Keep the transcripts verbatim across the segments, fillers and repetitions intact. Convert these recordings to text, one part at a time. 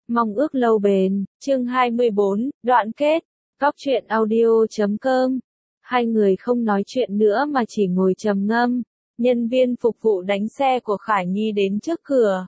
Mong ước lâu bền, chương hai mươi bốn, đoạn kết, góc truyện audio chấm com. Hai người không nói chuyện nữa mà chỉ ngồi trầm ngâm. Nhân viên phục vụ đánh xe của Khả Nhi đến trước cửa.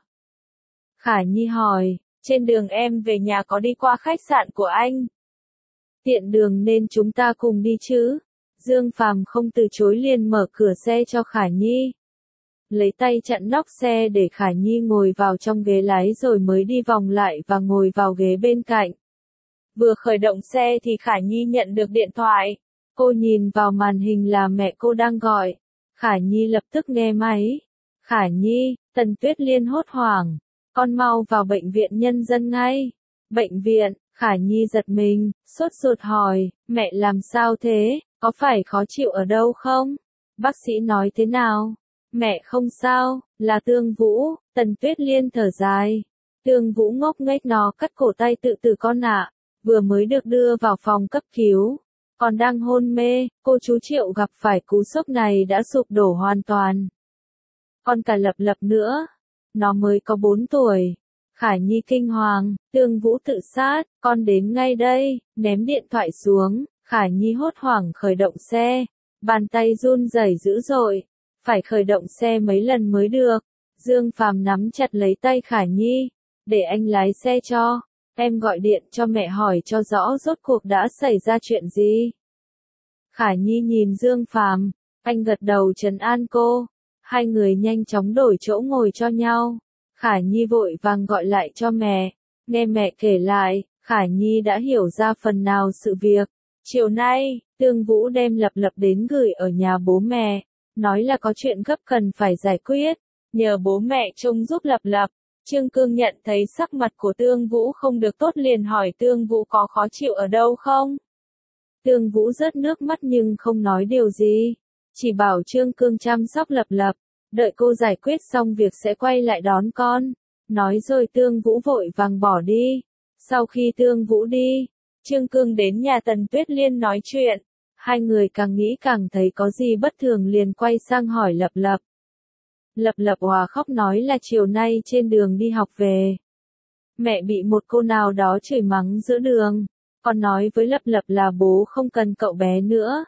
Khả Nhi hỏi, trên đường em về nhà có đi qua khách sạn của anh? Tiện đường nên chúng ta cùng đi chứ? Dương Phàm không từ chối liền mở cửa xe cho Khả Nhi. Lấy tay chặn nóc xe để Khả Nhi ngồi vào trong ghế lái rồi mới đi vòng lại và ngồi vào ghế bên cạnh. Vừa khởi động xe thì Khả Nhi nhận được điện thoại. Cô nhìn vào màn hình là mẹ cô đang gọi. Khả Nhi lập tức nghe máy. Khả Nhi, Tần Tuyết Liên hốt hoảng. Con mau vào bệnh viện nhân dân ngay. Bệnh viện, Khả Nhi giật mình, sốt ruột hỏi, mẹ làm sao thế, có phải khó chịu ở đâu không? Bác sĩ nói thế nào? Mẹ không sao, là Tương Vũ. Tần Tuyết Liên thở dài. Tương Vũ ngốc nghếch nó cắt cổ tay tự tử con ạ, vừa mới được đưa vào phòng cấp cứu. Còn đang hôn mê, cô chú Triệu gặp phải cú sốc này đã sụp đổ hoàn toàn. Còn cả Lập Lập nữa, nó mới có bốn tuổi. Khả Nhi kinh hoàng, Tương Vũ tự sát, con đến ngay đây, ném điện thoại xuống. Khả Nhi hốt hoảng khởi động xe, bàn tay run rẩy dữ dội, phải khởi động xe mấy lần mới được. Dương Phàm nắm chặt lấy tay Khả Nhi, để anh lái xe cho, em gọi điện cho mẹ hỏi cho rõ rốt cuộc đã xảy ra chuyện gì. Khả Nhi nhìn Dương Phàm, anh gật đầu trấn an cô, hai người nhanh chóng đổi chỗ ngồi cho nhau. Khả Nhi vội vàng gọi lại cho mẹ, nghe mẹ kể lại, Khả Nhi đã hiểu ra phần nào sự việc. Chiều nay, Tương Vũ đem Lập Lập đến gửi ở nhà bố mẹ, nói là có chuyện gấp cần phải giải quyết, nhờ bố mẹ trông giúp Lập Lập. Trương Cương nhận thấy sắc mặt của Tương Vũ không được tốt liền hỏi Tương Vũ có khó chịu ở đâu không? Tương Vũ rớt nước mắt nhưng không nói điều gì, chỉ bảo Trương Cương chăm sóc Lập Lập, đợi cô giải quyết xong việc sẽ quay lại đón con. Nói rồi Tương Vũ vội vàng bỏ đi. Sau khi Tương Vũ đi, Trương Cương đến nhà Tần Tuyết Liên nói chuyện. Hai người càng nghĩ càng thấy có gì bất thường liền quay sang hỏi Lập Lập. Lập Lập òa khóc nói là chiều nay trên đường đi học về, mẹ bị một cô nào đó chửi mắng giữa đường, còn nói với Lập Lập là bố không cần cậu bé nữa,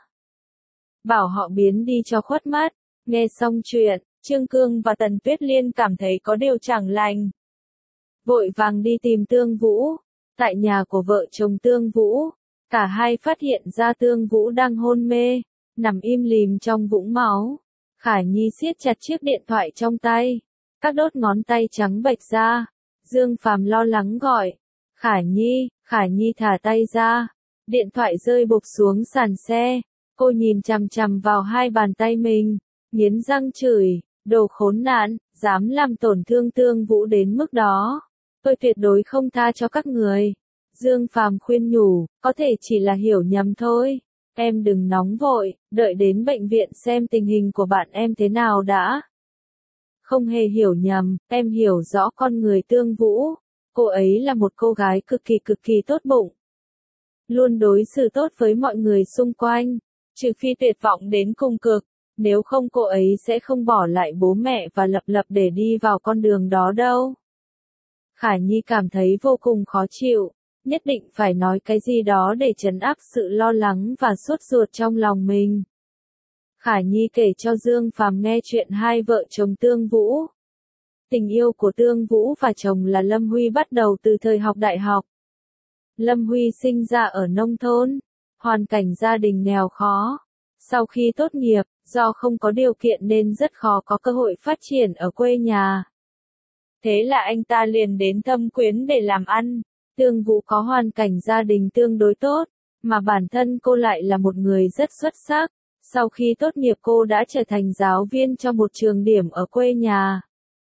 bảo họ biến đi cho khuất mắt. Nghe xong chuyện, Trương Cương và Tần Tuyết Liên cảm thấy có điều chẳng lành, vội vàng đi tìm Tương Vũ. Tại nhà của vợ chồng Tương Vũ, cả hai phát hiện ra Tương Vũ đang hôn mê, nằm im lìm trong vũng máu. Khả Nhi siết chặt chiếc điện thoại trong tay, các đốt ngón tay trắng bệch ra. Dương Phàm lo lắng gọi, Khả Nhi, Khả Nhi thả tay ra, điện thoại rơi bụp xuống sàn xe. Cô nhìn chằm chằm vào hai bàn tay mình, nghiến răng chửi, đồ khốn nạn, dám làm tổn thương Tương Vũ đến mức đó, tôi tuyệt đối không tha cho các người. Dương Phàm khuyên nhủ, có thể chỉ là hiểu nhầm thôi, em đừng nóng vội, đợi đến bệnh viện xem tình hình của bạn em thế nào đã. Không hề hiểu nhầm, em hiểu rõ con người Tương Vũ, cô ấy là một cô gái cực kỳ cực kỳ tốt bụng, luôn đối xử tốt với mọi người xung quanh, trừ phi tuyệt vọng đến cùng cực, nếu không cô ấy sẽ không bỏ lại bố mẹ và Lập Lập để đi vào con đường đó đâu. Khả Nhi cảm thấy vô cùng khó chịu, nhất định phải nói cái gì đó để trấn áp sự lo lắng và sốt ruột trong lòng mình. Khả Nhi kể cho Dương Phàm nghe chuyện hai vợ chồng Tương Vũ. Tình yêu của Tương Vũ và chồng là Lâm Huy bắt đầu từ thời học đại học. Lâm Huy sinh ra ở nông thôn, hoàn cảnh gia đình nghèo khó. Sau khi tốt nghiệp, do không có điều kiện nên rất khó có cơ hội phát triển ở quê nhà. Thế là anh ta liền đến Thâm Quyến để làm ăn. Tương Vũ có hoàn cảnh gia đình tương đối tốt, mà bản thân cô lại là một người rất xuất sắc. Sau khi tốt nghiệp cô đã trở thành giáo viên cho một trường điểm ở quê nhà.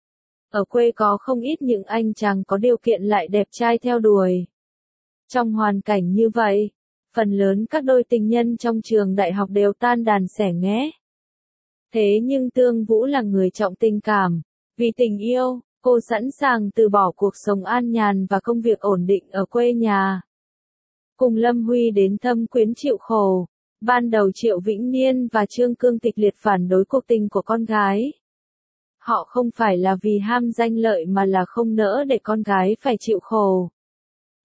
Ở quê có không ít những anh chàng có điều kiện lại đẹp trai theo đuổi. Trong hoàn cảnh như vậy, phần lớn các đôi tình nhân trong trường đại học đều tan đàn xẻ nghé. Thế nhưng Tương Vũ là người trọng tình cảm, vì tình yêu, cô sẵn sàng từ bỏ cuộc sống an nhàn và công việc ổn định ở quê nhà. Cùng Lâm Huy đến Thâm Quyến chịu khổ, ban đầu Triệu Vĩnh Niên và Trương Cương kịch liệt phản đối cuộc tình của con gái. Họ không phải là vì ham danh lợi mà là không nỡ để con gái phải chịu khổ.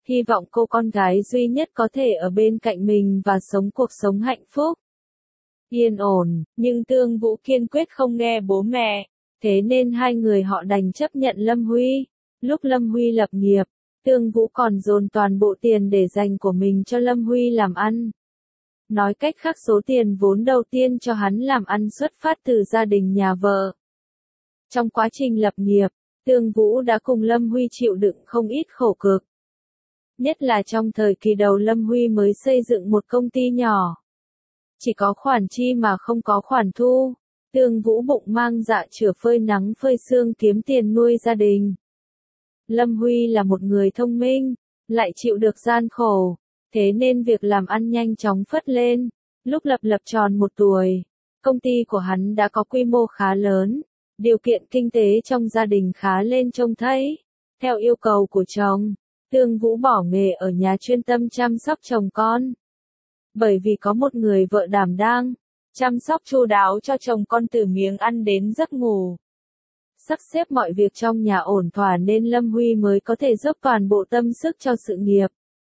hy vọng cô con gái duy nhất có thể ở bên cạnh mình và sống cuộc sống hạnh phúc. Yên ổn, nhưng Tương Vũ kiên quyết không nghe bố mẹ, thế nên hai người họ đành chấp nhận Lâm Huy. Lúc Lâm Huy lập nghiệp, Tương Vũ còn dồn toàn bộ tiền để dành của mình cho Lâm Huy làm ăn. Nói cách khác số tiền vốn đầu tiên cho hắn làm ăn xuất phát từ gia đình nhà vợ. Trong quá trình lập nghiệp, Tương Vũ đã cùng Lâm Huy chịu đựng không ít khổ cực. Nhất là trong thời kỳ đầu Lâm Huy mới xây dựng một công ty nhỏ. Chỉ có khoản chi mà không có khoản thu, Tương Vũ bụng mang dạ chửa phơi nắng phơi sương kiếm tiền nuôi gia đình. Lâm Huy là một người thông minh, lại chịu được gian khổ, thế nên việc làm ăn nhanh chóng phất lên. Lúc lập lập tròn một tuổi, công ty của hắn đã có quy mô khá lớn, điều kiện kinh tế trong gia đình khá lên trông thấy. Theo yêu cầu của chồng, Tương Vũ bỏ nghề ở nhà chuyên tâm chăm sóc chồng con. Bởi vì có một người vợ đảm đang, chăm sóc chu đáo cho chồng con từ miếng ăn đến giấc ngủ. Sắp xếp mọi việc trong nhà ổn thỏa nên Lâm Huy mới có thể dốc toàn bộ tâm sức cho sự nghiệp.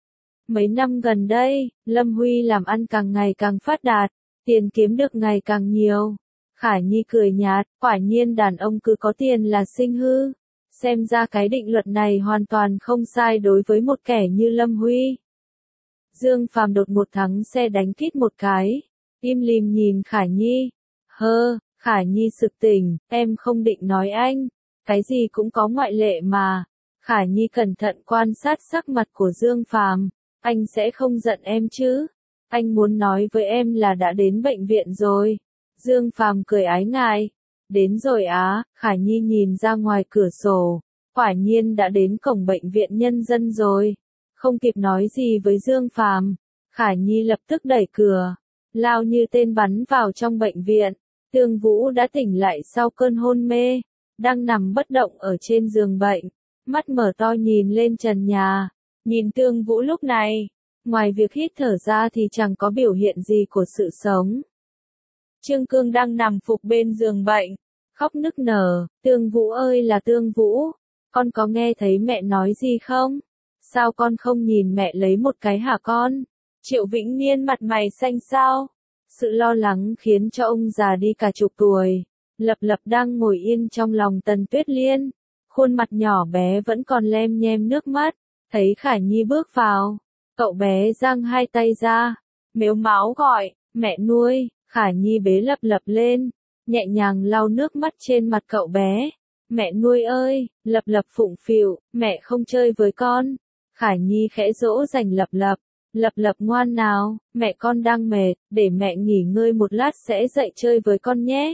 Mấy năm gần đây, Lâm Huy làm ăn càng ngày càng phát đạt, tiền kiếm được ngày càng nhiều. Khả Nhi cười nhạt, quả nhiên đàn ông cứ có tiền là sinh hư. Xem ra cái định luật này hoàn toàn không sai đối với một kẻ như Lâm Huy. Dương Phàm đột một thắng xe đánh kít một cái, im lìm nhìn Khả Nhi. Hơ, Khả Nhi sực tỉnh, em không định nói anh, cái gì cũng có ngoại lệ mà. Khả Nhi cẩn thận quan sát sắc mặt của Dương Phàm, anh sẽ không giận em chứ? Anh muốn nói với em là đã đến bệnh viện rồi. Dương Phàm cười ái ngại. Đến rồi á, Khả Nhi nhìn ra ngoài cửa sổ, quả nhiên đã đến cổng bệnh viện nhân dân rồi. Không kịp nói gì với Dương Phàm, Khả Nhi lập tức đẩy cửa, lao như tên bắn vào trong bệnh viện. Tương Vũ đã tỉnh lại sau cơn hôn mê, đang nằm bất động ở trên giường bệnh, mắt mở to nhìn lên trần nhà. Nhìn Tương Vũ lúc này, ngoài việc hít thở ra thì chẳng có biểu hiện gì của sự sống. Trương Cương đang nằm phục bên giường bệnh, khóc nức nở. Tương Vũ ơi là Tương Vũ, con có nghe thấy mẹ nói gì không? Sao con không nhìn mẹ lấy một cái hả con? Triệu Vĩnh Niên mặt mày xanh xao. Sự lo lắng khiến cho ông già đi cả chục tuổi. Lập Lập đang ngồi yên trong lòng Tần Tuyết Liên. Khuôn mặt nhỏ bé vẫn còn lem nhem nước mắt. Thấy Khả Nhi bước vào, cậu bé giang hai tay ra, mếu máo gọi, mẹ nuôi. Khả Nhi bế Lập Lập lên, nhẹ nhàng lau nước mắt trên mặt cậu bé. Mẹ nuôi ơi, Lập Lập phụng phịu, mẹ không chơi với con. Khả Nhi khẽ dỗ dành Lập Lập. Lập Lập ngoan nào, mẹ con đang mệt, để mẹ nghỉ ngơi một lát sẽ dậy chơi với con nhé.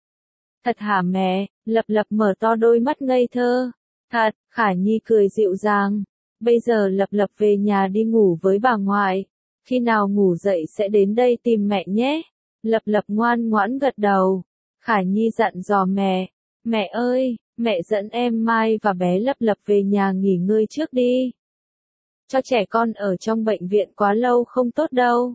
Thật hả mẹ? Lập Lập mở to đôi mắt ngây thơ. Thật, Khả Nhi cười dịu dàng. Bây giờ Lập Lập về nhà đi ngủ với bà ngoại. Khi nào ngủ dậy sẽ đến đây tìm mẹ nhé. Lập Lập ngoan ngoãn gật đầu. Khả Nhi dặn dò mẹ. Mẹ ơi, mẹ dẫn em Mai và bé Lập Lập về nhà nghỉ ngơi trước đi. Cho trẻ con ở trong bệnh viện quá lâu không tốt đâu.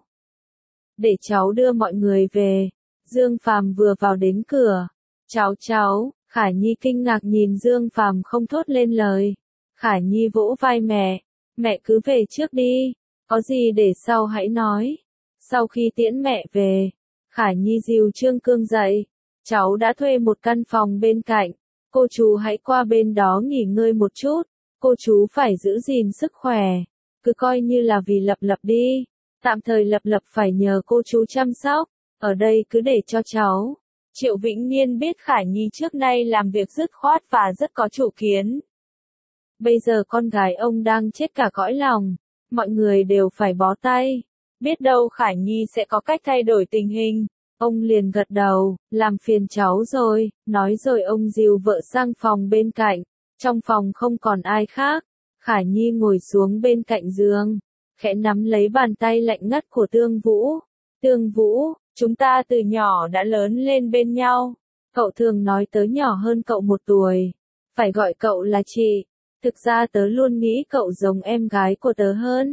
Để cháu đưa mọi người về. Dương Phàm vừa vào đến cửa. Cháu cháu, Khả Nhi kinh ngạc nhìn Dương Phàm không thốt lên lời. Khả Nhi vỗ vai mẹ. Mẹ cứ về trước đi. Có gì để sau hãy nói. Sau khi tiễn mẹ về, Khả Nhi dìu Trương Cương dậy. Cháu đã thuê một căn phòng bên cạnh. Cô chú hãy qua bên đó nghỉ ngơi một chút. Cô chú phải giữ gìn sức khỏe. Cứ coi như là vì Lập Lập đi. Tạm thời Lập Lập phải nhờ cô chú chăm sóc. Ở đây cứ để cho cháu. Triệu Vĩnh Niên biết Khả Nhi trước nay làm việc dứt khoát và rất có chủ kiến. Bây giờ con gái ông đang chết cả cõi lòng. Mọi người đều phải bó tay. Biết đâu Khả Nhi sẽ có cách thay đổi tình hình. Ông liền gật đầu, làm phiền cháu rồi, nói rồi ông dìu vợ sang phòng bên cạnh. Trong phòng không còn ai khác. Khả Nhi ngồi xuống bên cạnh giường, khẽ nắm lấy bàn tay lạnh ngắt của Tương Vũ. Tương Vũ, chúng ta từ nhỏ đã lớn lên bên nhau. Cậu thường nói tớ nhỏ hơn cậu một tuổi. Phải gọi cậu là chị. Thực ra tớ luôn nghĩ cậu giống em gái của tớ hơn.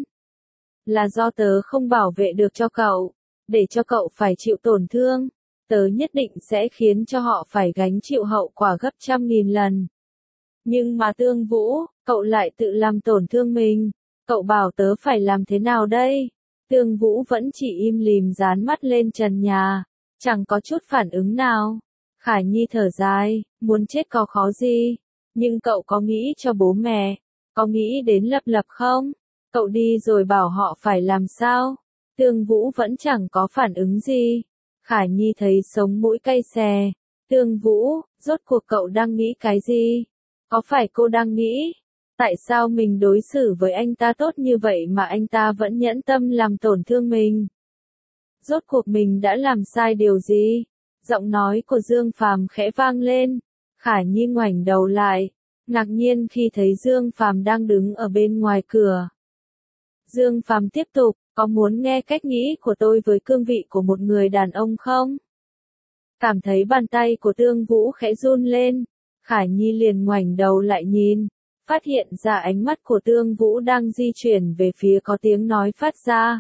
Là do tớ không bảo vệ được cho cậu. Để cho cậu phải chịu tổn thương. Tớ nhất định sẽ khiến cho họ phải gánh chịu hậu quả gấp trăm nghìn lần. Nhưng mà Tương Vũ, cậu lại tự làm tổn thương mình. Cậu bảo tớ phải làm thế nào đây? Tương Vũ vẫn chỉ im lìm dán mắt lên trần nhà, chẳng có chút phản ứng nào. Khải Nhi thở dài, muốn chết có khó gì, nhưng cậu có nghĩ cho bố mẹ, có nghĩ đến Lập Lập không? Cậu đi rồi bảo họ phải làm sao? Tương Vũ vẫn chẳng có phản ứng gì. Khải Nhi thấy sống mũi cay xè. Tương Vũ, rốt cuộc cậu đang nghĩ cái gì? Có phải cô đang nghĩ, tại sao mình đối xử với anh ta tốt như vậy mà anh ta vẫn nhẫn tâm làm tổn thương mình? Rốt cuộc mình đã làm sai điều gì? Giọng nói của Dương Phàm khẽ vang lên. Khải Nhi ngoảnh đầu lại, ngạc nhiên khi thấy Dương Phàm đang đứng ở bên ngoài cửa. Dương Phàm tiếp tục, có muốn nghe cách nghĩ của tôi với cương vị của một người đàn ông không? Cảm thấy bàn tay của Tương Vũ khẽ run lên, Khải Nhi liền ngoảnh đầu lại nhìn, phát hiện ra ánh mắt của Tương Vũ đang di chuyển về phía có tiếng nói phát ra.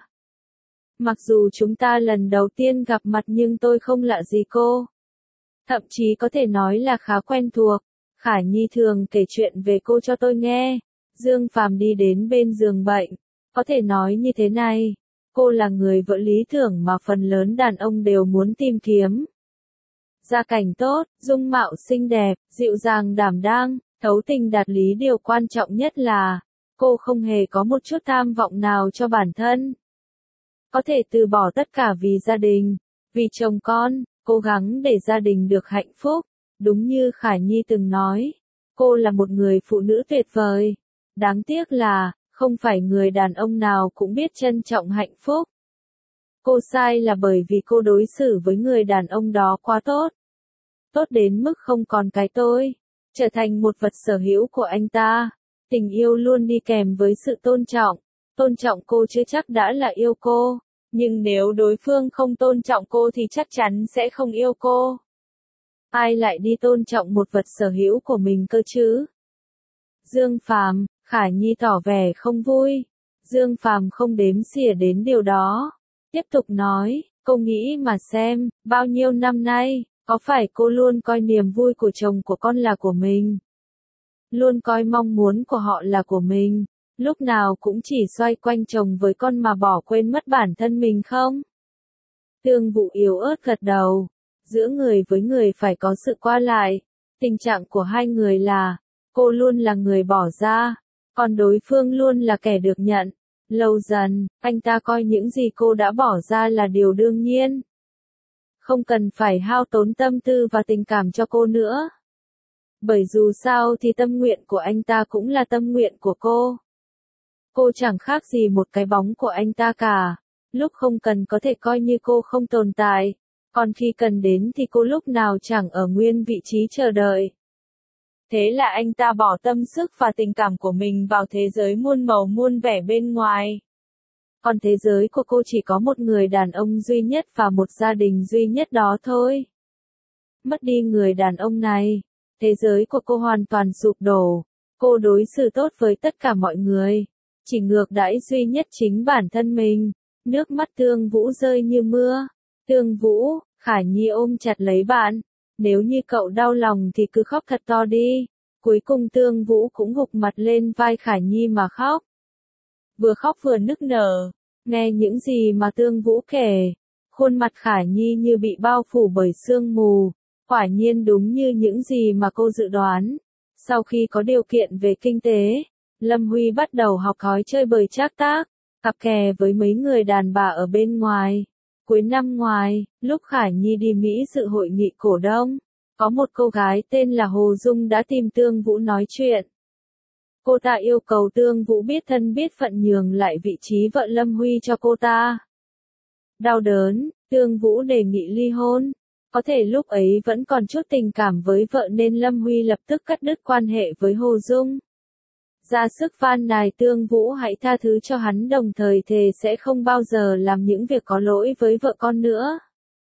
Mặc dù chúng ta lần đầu tiên gặp mặt nhưng tôi không lạ gì cô. Thậm chí có thể nói là khá quen thuộc. Khải Nhi thường kể chuyện về cô cho tôi nghe. Dương Phàm đi đến bên giường bệnh. Có thể nói như thế này, cô là người vợ lý tưởng mà phần lớn đàn ông đều muốn tìm kiếm. Gia cảnh tốt, dung mạo xinh đẹp, dịu dàng đảm đang, thấu tình đạt lý, điều quan trọng nhất là cô không hề có một chút tham vọng nào cho bản thân. Có thể từ bỏ tất cả vì gia đình, vì chồng con, cố gắng để gia đình được hạnh phúc. Đúng như Khải Nhi từng nói, cô là một người phụ nữ tuyệt vời. Đáng tiếc là, không phải người đàn ông nào cũng biết trân trọng hạnh phúc. Cô sai là bởi vì cô đối xử với người đàn ông đó quá tốt. Tốt đến mức không còn cái tôi, trở thành một vật sở hữu của anh ta. Tình yêu luôn đi kèm với sự tôn trọng. Tôn trọng cô chưa chắc đã là yêu cô, nhưng nếu đối phương không tôn trọng cô thì chắc chắn sẽ không yêu cô. Ai lại đi tôn trọng một vật sở hữu của mình cơ chứ? Dương Phàm, Khải Nhi tỏ vẻ không vui. Dương Phàm không đếm xỉa đến điều đó. Tiếp tục nói, cô nghĩ mà xem, bao nhiêu năm nay, có phải cô luôn coi niềm vui của chồng của con là của mình? Luôn coi mong muốn của họ là của mình? Lúc nào cũng chỉ xoay quanh chồng với con mà bỏ quên mất bản thân mình không? Tương Vũ yếu ớt gật đầu. Giữa người với người phải có sự qua lại. Tình trạng của hai người là, cô luôn là người bỏ ra, còn đối phương luôn là kẻ được nhận. Lâu dần, anh ta coi những gì cô đã bỏ ra là điều đương nhiên. Không cần phải hao tốn tâm tư và tình cảm cho cô nữa. Bởi dù sao thì tâm nguyện của anh ta cũng là tâm nguyện của cô. Cô chẳng khác gì một cái bóng của anh ta cả. Lúc không cần có thể coi như cô không tồn tại. Còn khi cần đến thì cô lúc nào chẳng ở nguyên vị trí chờ đợi. Thế là anh ta bỏ tâm sức và tình cảm của mình vào thế giới muôn màu muôn vẻ bên ngoài. Còn thế giới của cô chỉ có một người đàn ông duy nhất và một gia đình duy nhất đó thôi. Mất đi người đàn ông này, thế giới của cô hoàn toàn sụp đổ. Cô đối xử tốt với tất cả mọi người, chỉ ngược đãi duy nhất chính bản thân mình. Nước mắt Tương Vũ rơi như mưa. Tương Vũ, Khải Nhi ôm chặt lấy bạn. Nếu như cậu đau lòng thì cứ khóc thật to đi. Cuối cùng Tương Vũ cũng gục mặt lên vai Khải Nhi mà khóc. Vừa khóc vừa nức nở. Nghe những gì mà Tương Vũ kể, khuôn mặt Khải Nhi như bị bao phủ bởi sương mù. Quả nhiên đúng như những gì mà cô dự đoán. Sau khi có điều kiện về kinh tế, Lâm Huy bắt đầu học hói chơi bời trác tác, cặp kè với mấy người đàn bà ở bên ngoài. Cuối năm ngoài, lúc Khải Nhi đi Mỹ dự hội nghị cổ đông, có một cô gái tên là Hồ Dung đã tìm Tương Vũ nói chuyện. Cô ta yêu cầu Tương Vũ biết thân biết phận nhường lại vị trí vợ Lâm Huy cho cô ta. Đau đớn, Tương Vũ đề nghị ly hôn. Có thể lúc ấy vẫn còn chút tình cảm với vợ nên Lâm Huy lập tức cắt đứt quan hệ với Hồ Dung. Ra sức van nài Tương Vũ hãy tha thứ cho hắn, đồng thời thề sẽ không bao giờ làm những việc có lỗi với vợ con nữa.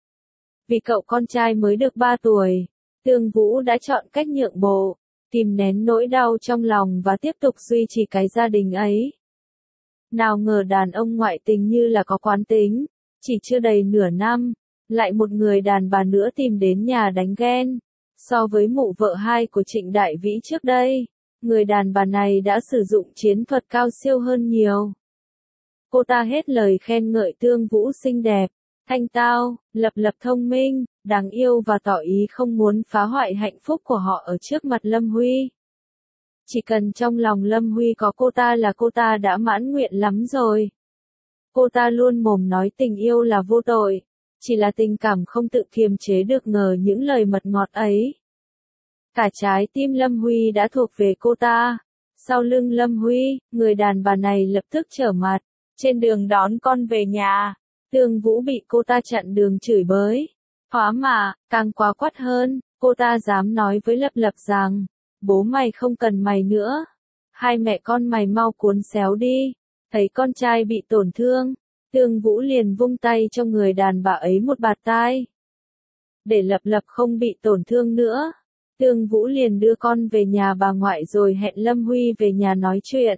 Vì cậu con trai mới được ba tuổi, Tương Vũ đã chọn cách nhượng bộ, kìm nén nỗi đau trong lòng và tiếp tục duy trì cái gia đình ấy. Nào ngờ đàn ông ngoại tình như là có quán tính, chỉ chưa đầy nửa năm, lại một người đàn bà nữa tìm đến nhà đánh ghen. So với mụ vợ hai của Trịnh Đại Vĩ trước đây, người đàn bà này đã sử dụng chiến thuật cao siêu hơn nhiều. Cô ta hết lời khen ngợi Tương Vũ xinh đẹp, thanh tao, lập lập thông minh, đáng yêu và tỏ ý không muốn phá hoại hạnh phúc của họ ở trước mặt Lâm Huy. Chỉ cần trong lòng Lâm Huy có cô ta là cô ta đã mãn nguyện lắm rồi. Cô ta luôn mồm nói tình yêu là vô tội, chỉ là tình cảm không tự kiềm chế được ngờ những lời mật ngọt ấy. Cả trái tim Lâm Huy đã thuộc về cô ta. Sau lưng Lâm Huy, người đàn bà này lập tức trở mặt, trên đường đón con về nhà. Tương Vũ bị cô ta chặn đường chửi bới. Hóa mà, càng quá quắt hơn, cô ta dám nói với Lập Lập rằng, bố mày không cần mày nữa. Hai mẹ con mày mau cuốn xéo đi. Thấy con trai bị tổn thương, Tương Vũ liền vung tay cho người đàn bà ấy một bạt tai. Để Lập Lập không bị tổn thương nữa, Tương Vũ liền đưa con về nhà bà ngoại rồi hẹn Lâm Huy về nhà nói chuyện.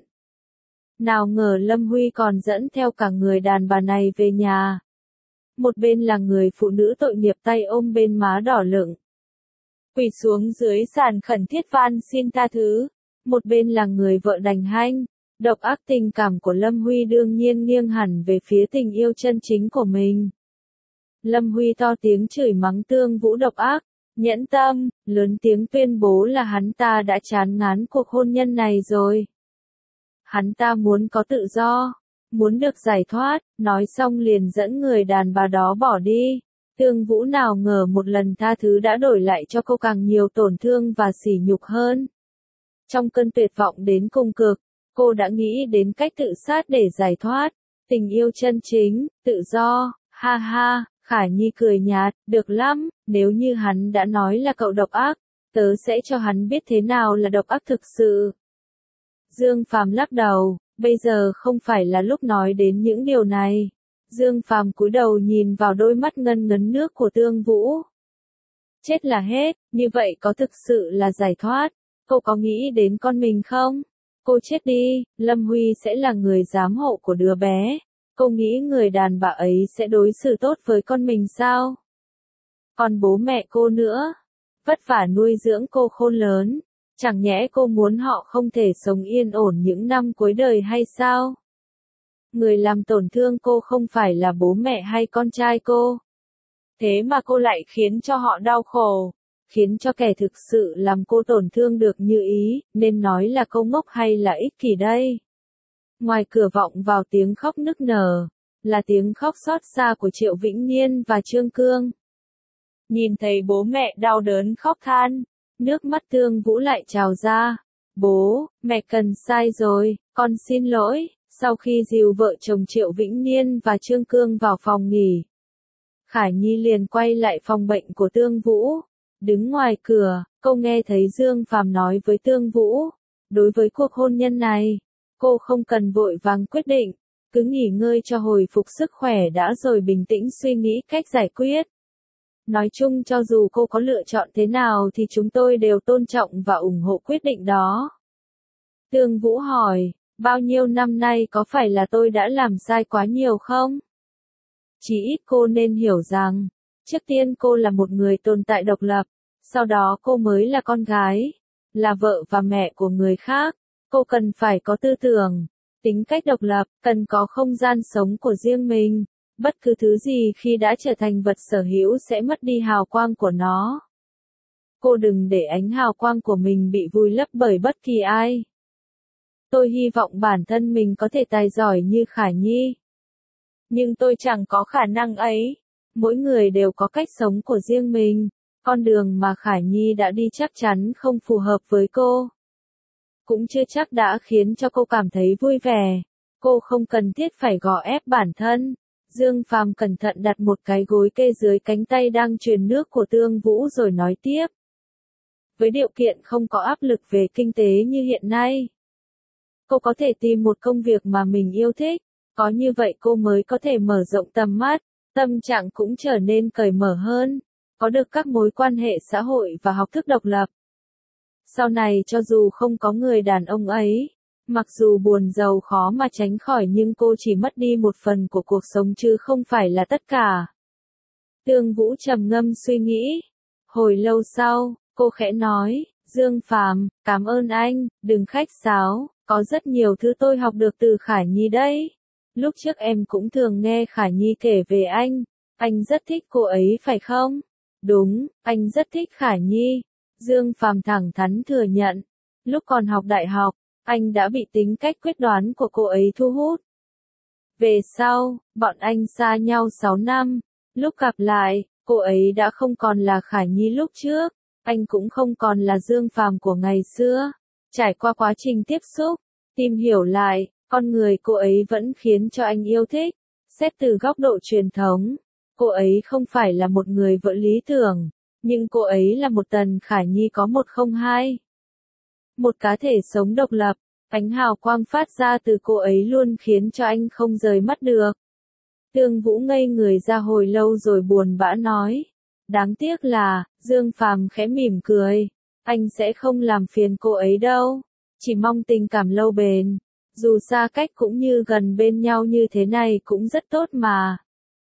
Nào ngờ Lâm Huy còn dẫn theo cả người đàn bà này về nhà. Một bên là người phụ nữ tội nghiệp tay ôm bên má đỏ lựng, quỳ xuống dưới sàn khẩn thiết van xin tha thứ. Một bên là người vợ đành hanh, độc ác. Tình cảm của Lâm Huy đương nhiên nghiêng hẳn về phía tình yêu chân chính của mình. Lâm Huy to tiếng chửi mắng Tương Vũ độc ác, nhẫn tâm, lớn tiếng tuyên bố là hắn ta đã chán ngán cuộc hôn nhân này rồi. Hắn ta muốn có tự do, muốn được giải thoát, nói xong liền dẫn người đàn bà đó bỏ đi. Tương Vũ nào ngờ một lần tha thứ đã đổi lại cho cô càng nhiều tổn thương và sỉ nhục hơn. Trong cơn tuyệt vọng đến cùng cực, cô đã nghĩ đến cách tự sát để giải thoát. Tình yêu chân chính, tự do, ha ha. Khả Nhi cười nhạt, được lắm, nếu như hắn đã nói là cậu độc ác, tớ sẽ cho hắn biết thế nào là độc ác thực sự. Dương Phàm lắc đầu, bây giờ không phải là lúc nói đến những điều này. Dương Phàm cúi đầu nhìn vào đôi mắt ngân ngấn nước của Tương Vũ. Chết là hết, như vậy có thực sự là giải thoát? Cô có nghĩ đến con mình không? Cô chết đi, Lâm Huy sẽ là người giám hộ của đứa bé. Cô nghĩ người đàn bà ấy sẽ đối xử tốt với con mình sao? Còn bố mẹ cô nữa, vất vả nuôi dưỡng cô khôn lớn, chẳng nhẽ cô muốn họ không thể sống yên ổn những năm cuối đời hay sao? Người làm tổn thương cô không phải là bố mẹ hay con trai cô. Thế mà cô lại khiến cho họ đau khổ, khiến cho kẻ thực sự làm cô tổn thương được như ý, nên nói là cô ngốc hay là ích kỷ đây? Ngoài cửa vọng vào tiếng khóc nức nở, là tiếng khóc xót xa của Triệu Vĩnh Niên và Trương Cương. Nhìn thấy bố mẹ đau đớn khóc than, nước mắt Tương Vũ lại trào ra. Bố, mẹ Cần sai rồi, con xin lỗi. Sau khi dìu vợ chồng Triệu Vĩnh Niên và Trương Cương vào phòng nghỉ, Khả Nhi liền quay lại phòng bệnh của Tương Vũ. Đứng ngoài cửa, cô nghe thấy Dương Phàm nói với Tương Vũ, đối với cuộc hôn nhân này, cô không cần vội vàng quyết định, cứ nghỉ ngơi cho hồi phục sức khỏe đã rồi bình tĩnh suy nghĩ cách giải quyết. Nói chung cho dù cô có lựa chọn thế nào thì chúng tôi đều tôn trọng và ủng hộ quyết định đó. Tương Vũ hỏi, bao nhiêu năm nay có phải là tôi đã làm sai quá nhiều không? Chỉ ít cô nên hiểu rằng, trước tiên cô là một người tồn tại độc lập, sau đó cô mới là con gái, là vợ và mẹ của người khác. Cô cần phải có tư tưởng, tính cách độc lập, cần có không gian sống của riêng mình. Bất cứ thứ gì khi đã trở thành vật sở hữu sẽ mất đi hào quang của nó. Cô đừng để ánh hào quang của mình bị vùi lấp bởi bất kỳ ai. Tôi hy vọng bản thân mình có thể tài giỏi như Khả Nhi. Nhưng tôi chẳng có khả năng ấy. Mỗi người đều có cách sống của riêng mình. Con đường mà Khả Nhi đã đi chắc chắn không phù hợp với cô. Cũng chưa chắc đã khiến cho cô cảm thấy vui vẻ. Cô không cần thiết phải gò ép bản thân. Dương Phàm cẩn thận đặt một cái gối kê dưới cánh tay đang truyền nước của Tương Vũ rồi nói tiếp. Với điều kiện không có áp lực về kinh tế như hiện nay, cô có thể tìm một công việc mà mình yêu thích. Có như vậy cô mới có thể mở rộng tầm mắt, tâm trạng cũng trở nên cởi mở hơn, có được các mối quan hệ xã hội và học thức độc lập. Sau này cho dù không có người đàn ông ấy, mặc dù buồn giàu khó mà tránh khỏi nhưng cô chỉ mất đi một phần của cuộc sống chứ không phải là tất cả. Tương Vũ trầm ngâm suy nghĩ. Hồi lâu sau, cô khẽ nói, Dương Phàm, cảm ơn anh, đừng khách sáo, có rất nhiều thứ tôi học được từ Khải Nhi đấy. Lúc trước em cũng thường nghe Khải Nhi kể về anh, anh rất thích cô ấy phải không? Đúng, anh rất thích Khải Nhi. Dương Phàm thẳng thắn thừa nhận, lúc còn học đại học, anh đã bị tính cách quyết đoán của cô ấy thu hút. Về sau, bọn anh xa nhau sáu năm, lúc gặp lại, cô ấy đã không còn là Khải Nhi lúc trước, anh cũng không còn là Dương Phàm của ngày xưa. Trải qua quá trình tiếp xúc, tìm hiểu lại, con người cô ấy vẫn khiến cho anh yêu thích. Xét từ góc độ truyền thống, cô ấy không phải là một người vợ lý tưởng, nhưng cô ấy là một Tần Khải Nhi có một không hai. Một cá thể sống độc lập, ánh hào quang phát ra từ cô ấy luôn khiến cho anh không rời mắt được. Tương Vũ ngây người ra hồi lâu rồi buồn bã nói. Đáng tiếc là, Dương Phàm khẽ mỉm cười. Anh sẽ không làm phiền cô ấy đâu. Chỉ mong tình cảm lâu bền. Dù xa cách cũng như gần bên nhau như thế này cũng rất tốt mà.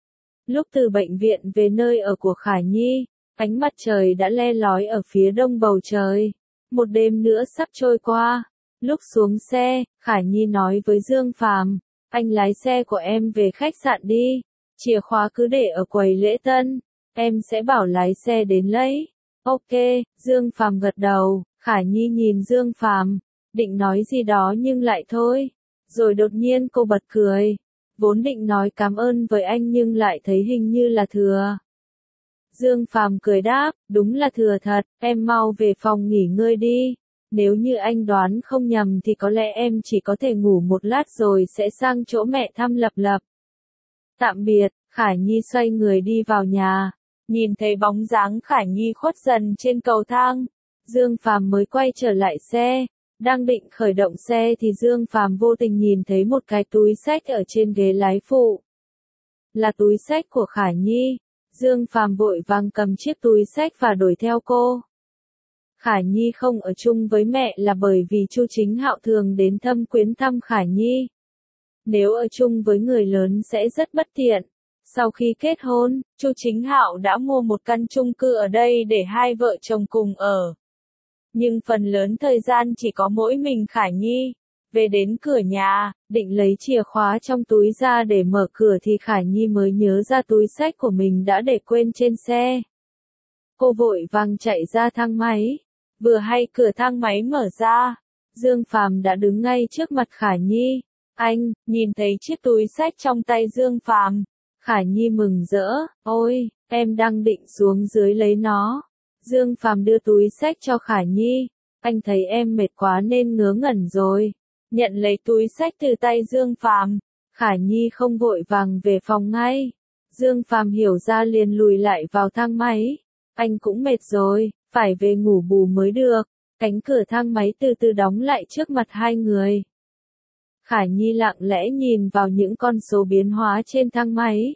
Lúc từ bệnh viện về nơi ở của Khải Nhi, ánh mặt trời đã le lói ở phía đông bầu trời. Một đêm nữa sắp trôi qua. Lúc xuống xe, Khải Nhi nói với Dương Phàm, anh lái xe của em về khách sạn đi. Chìa khóa cứ để ở quầy lễ tân. Em sẽ bảo lái xe đến lấy. Ok, Dương Phàm gật đầu. Khải Nhi nhìn Dương Phàm, định nói gì đó nhưng lại thôi. Rồi đột nhiên cô bật cười. Vốn định nói cảm ơn với anh nhưng lại thấy hình như là thừa. Dương Phàm cười đáp, đúng là thừa thật, em mau về phòng nghỉ ngơi đi. Nếu như anh đoán không nhầm thì có lẽ em chỉ có thể ngủ một lát rồi sẽ sang chỗ mẹ thăm Lập Lập. Tạm biệt, Khải Nhi xoay người đi vào nhà. Nhìn thấy bóng dáng Khải Nhi khuất dần trên cầu thang, Dương Phàm mới quay trở lại xe. Đang định khởi động xe thì Dương Phàm vô tình nhìn thấy một cái túi xách ở trên ghế lái phụ. Là túi xách của Khải Nhi. Dương Phàm vội vàng cầm chiếc túi xách và đuổi theo cô. Khải Nhi không ở chung với mẹ là bởi vì Chu Chính Hạo thường đến thăm quyến thăm Khải Nhi. Nếu ở chung với người lớn sẽ rất bất tiện. Sau khi kết hôn, Chu Chính Hạo đã mua một căn chung cư ở đây để hai vợ chồng cùng ở. Nhưng phần lớn thời gian chỉ có mỗi mình Khải Nhi. Về đến cửa nhà, định lấy chìa khóa trong túi ra để mở cửa thì Khải Nhi mới nhớ ra túi xách của mình đã để quên trên xe. Cô vội vàng chạy ra thang máy. Vừa hay cửa thang máy mở ra, Dương Phàm đã đứng ngay trước mặt Khải Nhi. Anh, nhìn thấy chiếc túi xách trong tay Dương Phàm. Khải Nhi mừng rỡ, ôi, em đang định xuống dưới lấy nó. Dương Phàm đưa túi xách cho Khải Nhi. Anh thấy em mệt quá nên ngớ ngẩn rồi. Nhận lấy túi xách từ tay Dương Phàm, Khải Nhi không vội vàng về phòng ngay. Dương Phàm hiểu ra liền lùi lại vào thang máy. Anh cũng mệt rồi, phải về ngủ bù mới được. Cánh cửa thang máy từ từ đóng lại trước mặt hai người. Khải Nhi lặng lẽ nhìn vào những con số biến hóa trên thang máy.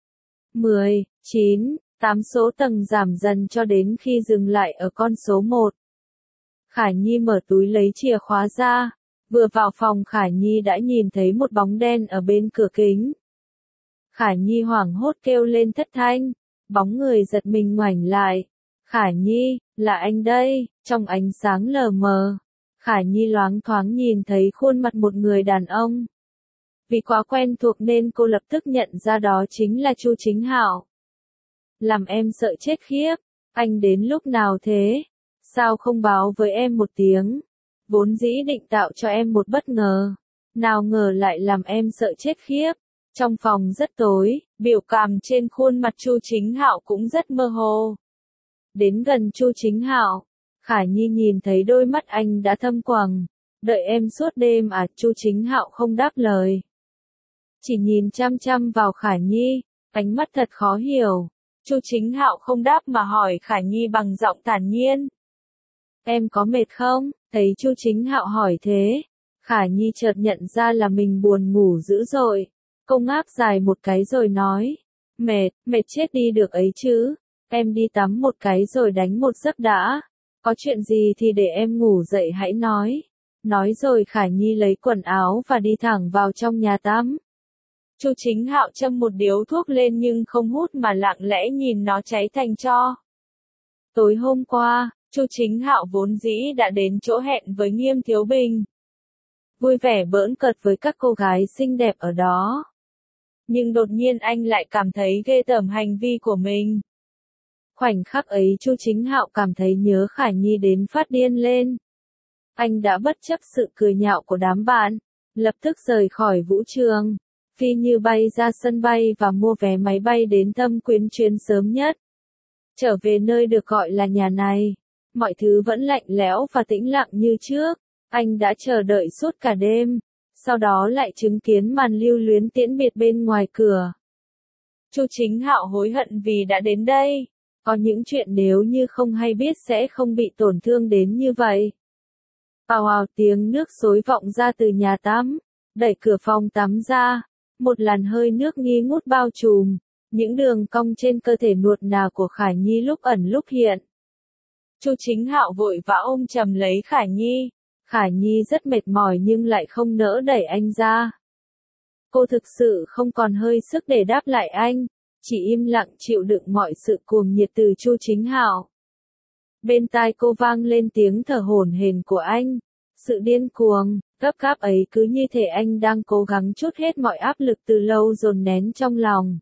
mười, chín, tám số tầng giảm dần cho đến khi dừng lại ở con số một. Khải Nhi mở túi lấy chìa khóa ra. Vừa vào phòng Khải Nhi đã nhìn thấy một bóng đen ở bên cửa kính. Khải Nhi hoảng hốt kêu lên thất thanh. Bóng người giật mình ngoảnh lại. Khải Nhi, là anh đây, trong ánh sáng lờ mờ. Khải Nhi loáng thoáng nhìn thấy khuôn mặt một người đàn ông. Vì quá quen thuộc nên cô lập tức nhận ra đó chính là Chu Chính Hạo. Làm em sợ chết khiếp, anh đến lúc nào thế? Sao không báo với em một tiếng? Vốn dĩ định tạo cho em một bất ngờ. Nào ngờ lại làm em sợ chết khiếp. Trong phòng rất tối, biểu cảm trên khuôn mặt Chu Chính Hạo cũng rất mơ hồ. Đến gần Chu Chính Hạo, Khải Nhi nhìn thấy đôi mắt anh đã thâm quầng. Đợi em suốt đêm à? Chu Chính Hạo không đáp lời. Chỉ nhìn chăm chăm vào Khải Nhi, ánh mắt thật khó hiểu. Chu Chính Hạo không đáp mà hỏi Khải Nhi bằng giọng thản nhiên. Em có mệt không? Thấy Chu Chính Hạo hỏi thế, Khải Nhi chợt nhận ra là mình buồn ngủ dữ dội. Cô ngáp dài một cái rồi nói. Mệt, mệt chết đi được ấy chứ. Em đi tắm một cái rồi đánh một giấc đã. Có chuyện gì thì để em ngủ dậy hãy nói. Nói rồi Khải Nhi lấy quần áo và đi thẳng vào trong nhà tắm. Chu Chính Hạo châm một điếu thuốc lên nhưng không hút mà lặng lẽ nhìn nó cháy thành tro. Tối hôm qua, Chu Chính Hạo vốn dĩ đã đến chỗ hẹn với Nghiêm Thiếu Bình. Vui vẻ bỡn cợt với các cô gái xinh đẹp ở đó. Nhưng đột nhiên anh lại cảm thấy ghê tởm hành vi của mình. Khoảnh khắc ấy Chu Chính Hạo cảm thấy nhớ Khả Nhi đến phát điên lên. Anh đã bất chấp sự cười nhạo của đám bạn, lập tức rời khỏi vũ trường, phi như bay ra sân bay và mua vé máy bay đến Thâm Quyến chuyến sớm nhất. Trở về nơi được gọi là nhà này, mọi thứ vẫn lạnh lẽo và tĩnh lặng như trước. Anh đã chờ đợi suốt cả đêm, sau đó lại chứng kiến màn lưu luyến tiễn biệt bên ngoài cửa. Chu Chính Hạo hối hận vì đã đến đây. Có những chuyện nếu như không hay biết sẽ không bị tổn thương đến như vậy. Ào ào tiếng nước xối vọng ra từ nhà tắm, đẩy cửa phòng tắm ra, một làn hơi nước nghi ngút bao trùm, những đường cong trên cơ thể nuột nà của Khả Nhi lúc ẩn lúc hiện. Chu Chính Hạo vội vã ôm chầm lấy Khả Nhi. Khả Nhi rất mệt mỏi nhưng lại không nỡ đẩy anh ra. Cô thực sự không còn hơi sức để đáp lại anh, chỉ im lặng chịu đựng mọi sự cuồng nhiệt từ Chu Chính Hạo. Bên tai cô vang lên tiếng thở hổn hển của anh, sự điên cuồng, gấp gáp ấy cứ như thể anh đang cố gắng trút hết mọi áp lực từ lâu dồn nén trong lòng.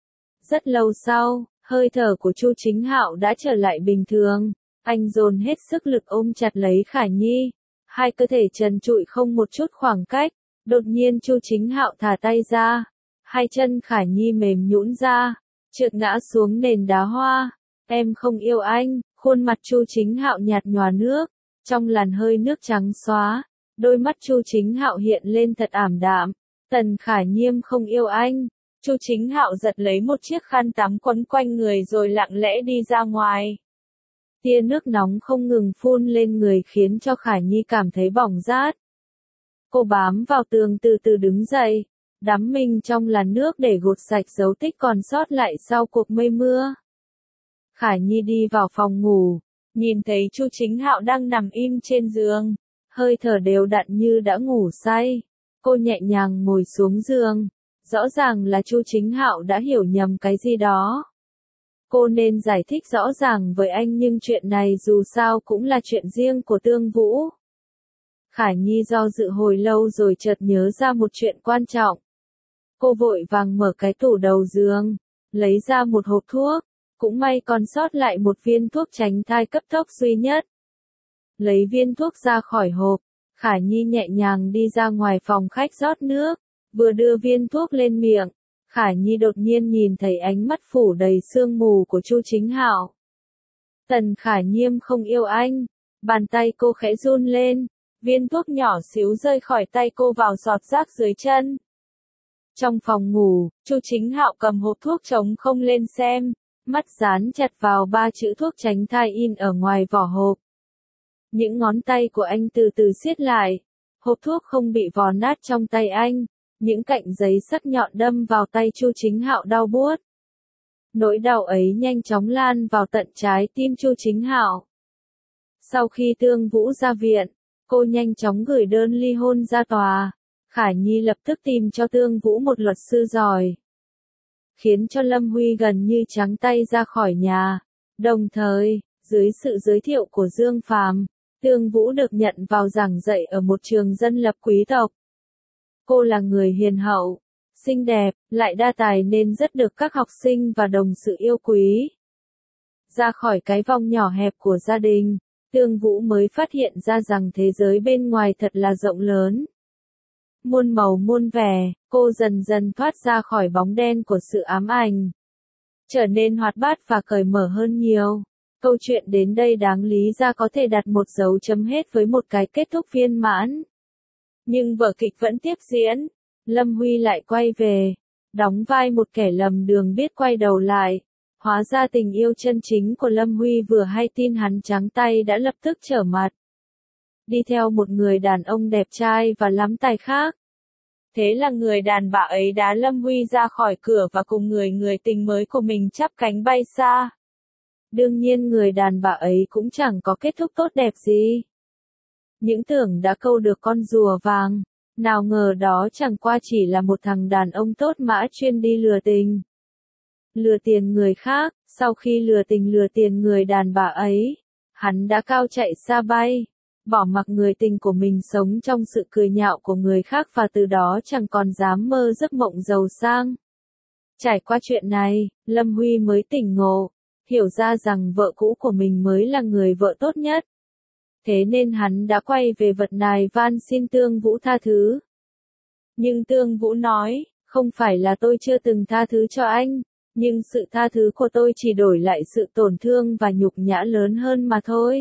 Rất lâu sau, hơi thở của Chu Chính Hạo đã trở lại bình thường, anh dồn hết sức lực ôm chặt lấy Khả Nhi, hai cơ thể trần trụi không một chút khoảng cách, đột nhiên Chu Chính Hạo thả tay ra, hai chân Khả Nhi mềm nhũn ra, trượt ngã xuống nền đá hoa. Em không yêu anh, khuôn mặt Chu Chính Hạo nhạt nhòa nước, trong làn hơi nước trắng xóa, đôi mắt Chu Chính Hạo hiện lên thật ảm đạm. Tần Khả Nhiêm không yêu anh. Chu Chính Hạo giật lấy một chiếc khăn tắm quấn quanh người rồi lặng lẽ đi ra ngoài. Tia nước nóng không ngừng phun lên người khiến cho Khả Nhi cảm thấy bỏng rát. Cô bám vào tường từ từ đứng dậy, đắm mình trong làn nước để gột sạch dấu tích còn sót lại sau cuộc mây mưa. Khả Nhi đi vào phòng ngủ, nhìn thấy Chu Chính Hạo đang nằm im trên giường, hơi thở đều đặn như đã ngủ say. Cô nhẹ nhàng ngồi xuống giường, rõ ràng là Chu Chính Hạo đã hiểu nhầm cái gì đó. Cô nên giải thích rõ ràng với anh nhưng chuyện này dù sao cũng là chuyện riêng của Tương Vũ. Khả Nhi do dự hồi lâu rồi chợt nhớ ra một chuyện quan trọng. Cô vội vàng mở cái tủ đầu giường, lấy ra một hộp thuốc, cũng may còn sót lại một viên thuốc tránh thai cấp tốc duy nhất. Lấy viên thuốc ra khỏi hộp, Khả Nhi nhẹ nhàng đi ra ngoài phòng khách rót nước, vừa đưa viên thuốc lên miệng, Khả Nhi đột nhiên nhìn thấy ánh mắt phủ đầy sương mù của Chu Chính Hạo. Tần Khả Nhiêm không yêu anh, bàn tay cô khẽ run lên, viên thuốc nhỏ xíu rơi khỏi tay cô vào giọt rác dưới chân. Trong phòng ngủ, Chu Chính Hạo cầm hộp thuốc trống không lên xem, mắt dán chặt vào ba chữ thuốc tránh thai in ở ngoài vỏ hộp. Những ngón tay của anh từ từ siết lại, hộp thuốc không bị vò nát trong tay anh, những cạnh giấy sắc nhọn đâm vào tay Chu Chính Hạo đau buốt. Nỗi đau ấy nhanh chóng lan vào tận trái tim Chu Chính Hạo. Sau khi Tương Vũ ra viện, cô nhanh chóng gửi đơn ly hôn ra tòa. Khả Nhi lập tức tìm cho Tương Vũ một luật sư giỏi, khiến cho Lâm Huy gần như trắng tay ra khỏi nhà. Đồng thời, dưới sự giới thiệu của Dương Phàm, Tương Vũ được nhận vào giảng dạy ở một trường dân lập quý tộc. Cô là người hiền hậu, xinh đẹp, lại đa tài nên rất được các học sinh và đồng sự yêu quý. Ra khỏi cái vòng nhỏ hẹp của gia đình, Tương Vũ mới phát hiện ra rằng thế giới bên ngoài thật là rộng lớn. Muôn màu muôn vẻ, cô dần dần thoát ra khỏi bóng đen của sự ám ảnh, trở nên hoạt bát và cởi mở hơn nhiều. Câu chuyện đến đây đáng lý ra có thể đặt một dấu chấm hết với một cái kết thúc viên mãn. Nhưng vở kịch vẫn tiếp diễn, Lâm Huy lại quay về, đóng vai một kẻ lầm đường biết quay đầu lại. Hóa ra tình yêu chân chính của Lâm Huy vừa hay tin hắn trắng tay đã lập tức trở mặt, đi theo một người đàn ông đẹp trai và lắm tài khác. Thế là người đàn bà ấy đá Lâm Huy ra khỏi cửa và cùng người người tình mới của mình chắp cánh bay xa. Đương nhiên người đàn bà ấy cũng chẳng có kết thúc tốt đẹp gì. Những tưởng đã câu được con rùa vàng, nào ngờ đó chẳng qua chỉ là một thằng đàn ông tốt mã chuyên đi lừa tình. Lừa tiền người khác, sau khi lừa tình lừa tiền người đàn bà ấy, Hắn đã cao chạy xa bay, bỏ mặc người tình của mình sống trong sự cười nhạo của người khác và từ đó chẳng còn dám mơ giấc mộng giàu sang. Trải qua chuyện này, Lâm Huy mới tỉnh ngộ, hiểu ra rằng vợ cũ của mình mới là người vợ tốt nhất. Thế nên hắn đã quay về vật nài van xin Tương Vũ tha thứ. Nhưng Tương Vũ nói, không phải là tôi chưa từng tha thứ cho anh, nhưng sự tha thứ của tôi chỉ đổi lại sự tổn thương và nhục nhã lớn hơn mà thôi.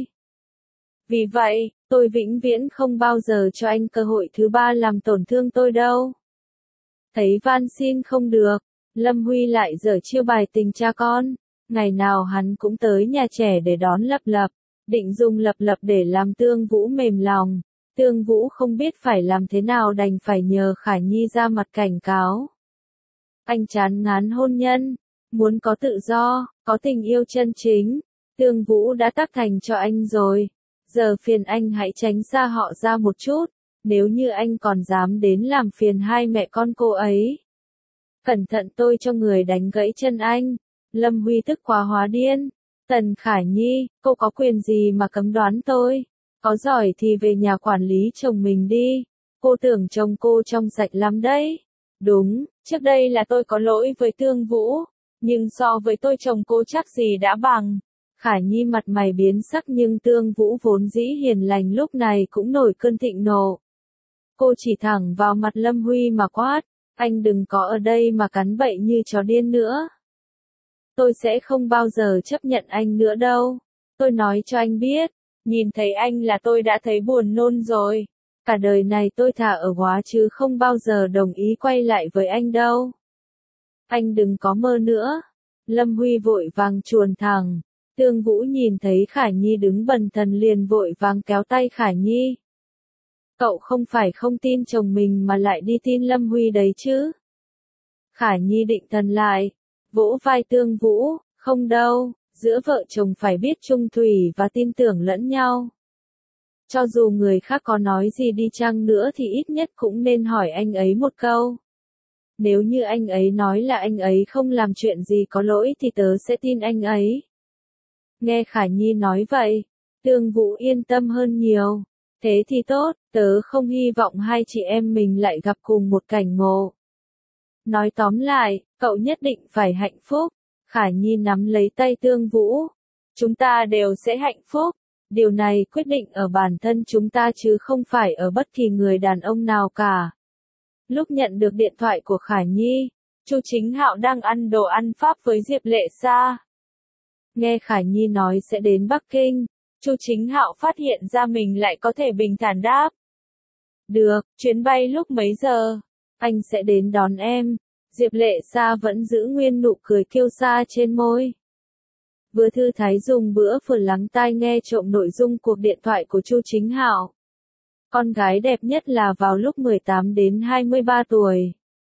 Vì vậy, tôi vĩnh viễn không bao giờ cho anh cơ hội thứ ba làm tổn thương tôi đâu. Thấy van xin không được, Lâm Huy lại giở chiêu bài tình cha con. Ngày nào hắn cũng tới nhà trẻ để đón Lập Lập, định dùng Lập Lập để làm Tương Vũ mềm lòng. Tương Vũ không biết phải làm thế nào đành phải nhờ Khả Nhi ra mặt cảnh cáo. Anh chán ngán hôn nhân, muốn có tự do, có tình yêu chân chính. Tương Vũ đã tác thành cho anh rồi. Giờ phiền anh hãy tránh xa họ ra một chút, nếu như anh còn dám đến làm phiền hai mẹ con cô ấy. Cẩn thận tôi cho người đánh gãy chân anh. Lâm Huy tức quá hóa điên. Tần Khả Nhi, cô có quyền gì mà cấm đoán tôi? Có giỏi thì về nhà quản lý chồng mình đi. Cô tưởng chồng cô trong sạch lắm đấy. Đúng, trước đây là tôi có lỗi với Tương Vũ, nhưng so với tôi chồng cô chắc gì đã bằng. Khả Nhi mặt mày biến sắc nhưng Tương Vũ vốn dĩ hiền lành lúc này cũng nổi cơn thịnh nộ. Cô chỉ thẳng vào mặt Lâm Huy mà quát, anh đừng có ở đây mà cắn bậy như chó điên nữa. Tôi sẽ không bao giờ chấp nhận anh nữa đâu. Tôi nói cho anh biết, nhìn thấy anh là tôi đã thấy buồn nôn rồi. Cả đời này tôi thà ở góa chứ không bao giờ đồng ý quay lại với anh đâu. Anh đừng có mơ nữa. Lâm Huy vội vàng chuồn thẳng. Tương Vũ nhìn thấy Khả Nhi đứng bần thần liền vội vàng kéo tay Khả Nhi. Cậu không phải không tin chồng mình mà lại đi tin Lâm Huy đấy chứ. Khả Nhi định thần lại, vỗ vai Tương Vũ, không đâu, giữa vợ chồng phải biết chung thủy và tin tưởng lẫn nhau. Cho dù người khác có nói gì đi chăng nữa thì ít nhất cũng nên hỏi anh ấy một câu. Nếu như anh ấy nói là anh ấy không làm chuyện gì có lỗi thì tớ sẽ tin anh ấy. Nghe Khả Nhi nói vậy, Tương Vũ yên tâm hơn nhiều. Thế thì tốt, tớ không hy vọng hai chị em mình lại gặp cùng một cảnh ngộ. Nói tóm lại, cậu nhất định phải hạnh phúc. Khả Nhi nắm lấy tay Tương Vũ. Chúng ta đều sẽ hạnh phúc. Điều này quyết định ở bản thân chúng ta chứ không phải ở bất kỳ người đàn ông nào cả. Lúc nhận được điện thoại của Khả Nhi, Chu Chính Hạo đang ăn đồ ăn Pháp với Diệp Lệ Sa. Nghe Khả Nhi nói sẽ đến Bắc Kinh, Chu Chính Hạo phát hiện ra mình lại có thể bình thản đáp. Được, chuyến bay lúc mấy giờ? Anh sẽ đến đón em. Diệp Lệ Sa vẫn giữ nguyên nụ cười kiêu sa trên môi. Vừa thư thái dùng bữa phở lắng tai nghe trộm nội dung cuộc điện thoại của Chu Chính Hạo. Con gái đẹp nhất là vào lúc mười tám đến hai mươi ba tuổi.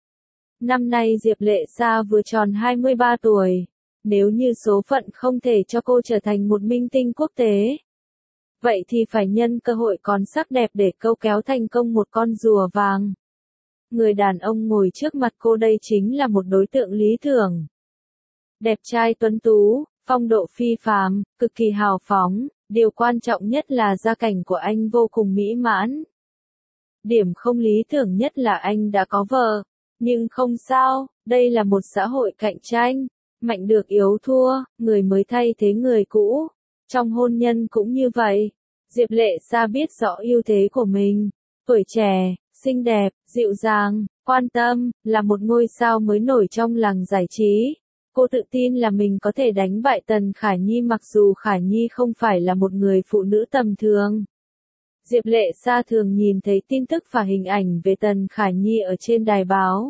Năm nay Diệp Lệ Sa vừa tròn hai mươi ba tuổi. Nếu như số phận không thể cho cô trở thành một minh tinh quốc tế, vậy thì phải nhân cơ hội còn sắc đẹp để câu kéo thành công một con rùa vàng. Người đàn ông ngồi trước mặt cô đây chính là một đối tượng lý tưởng. Đẹp trai tuấn tú, phong độ phi phàm, cực kỳ hào phóng, điều quan trọng nhất là gia cảnh của anh vô cùng mỹ mãn. Điểm không lý tưởng nhất là anh đã có vợ, nhưng không sao, đây là một xã hội cạnh tranh. Mạnh được yếu thua, người mới thay thế người cũ. Trong hôn nhân cũng như vậy. Diệp Lệ Sa biết rõ ưu thế của mình. Tuổi trẻ, xinh đẹp, dịu dàng, quan tâm, là một ngôi sao mới nổi trong làng giải trí. Cô tự tin là mình có thể đánh bại Tần Khả Nhi mặc dù Khả Nhi không phải là một người phụ nữ tầm thường. Diệp Lệ Sa thường nhìn thấy tin tức và hình ảnh về Tần Khả Nhi ở trên đài báo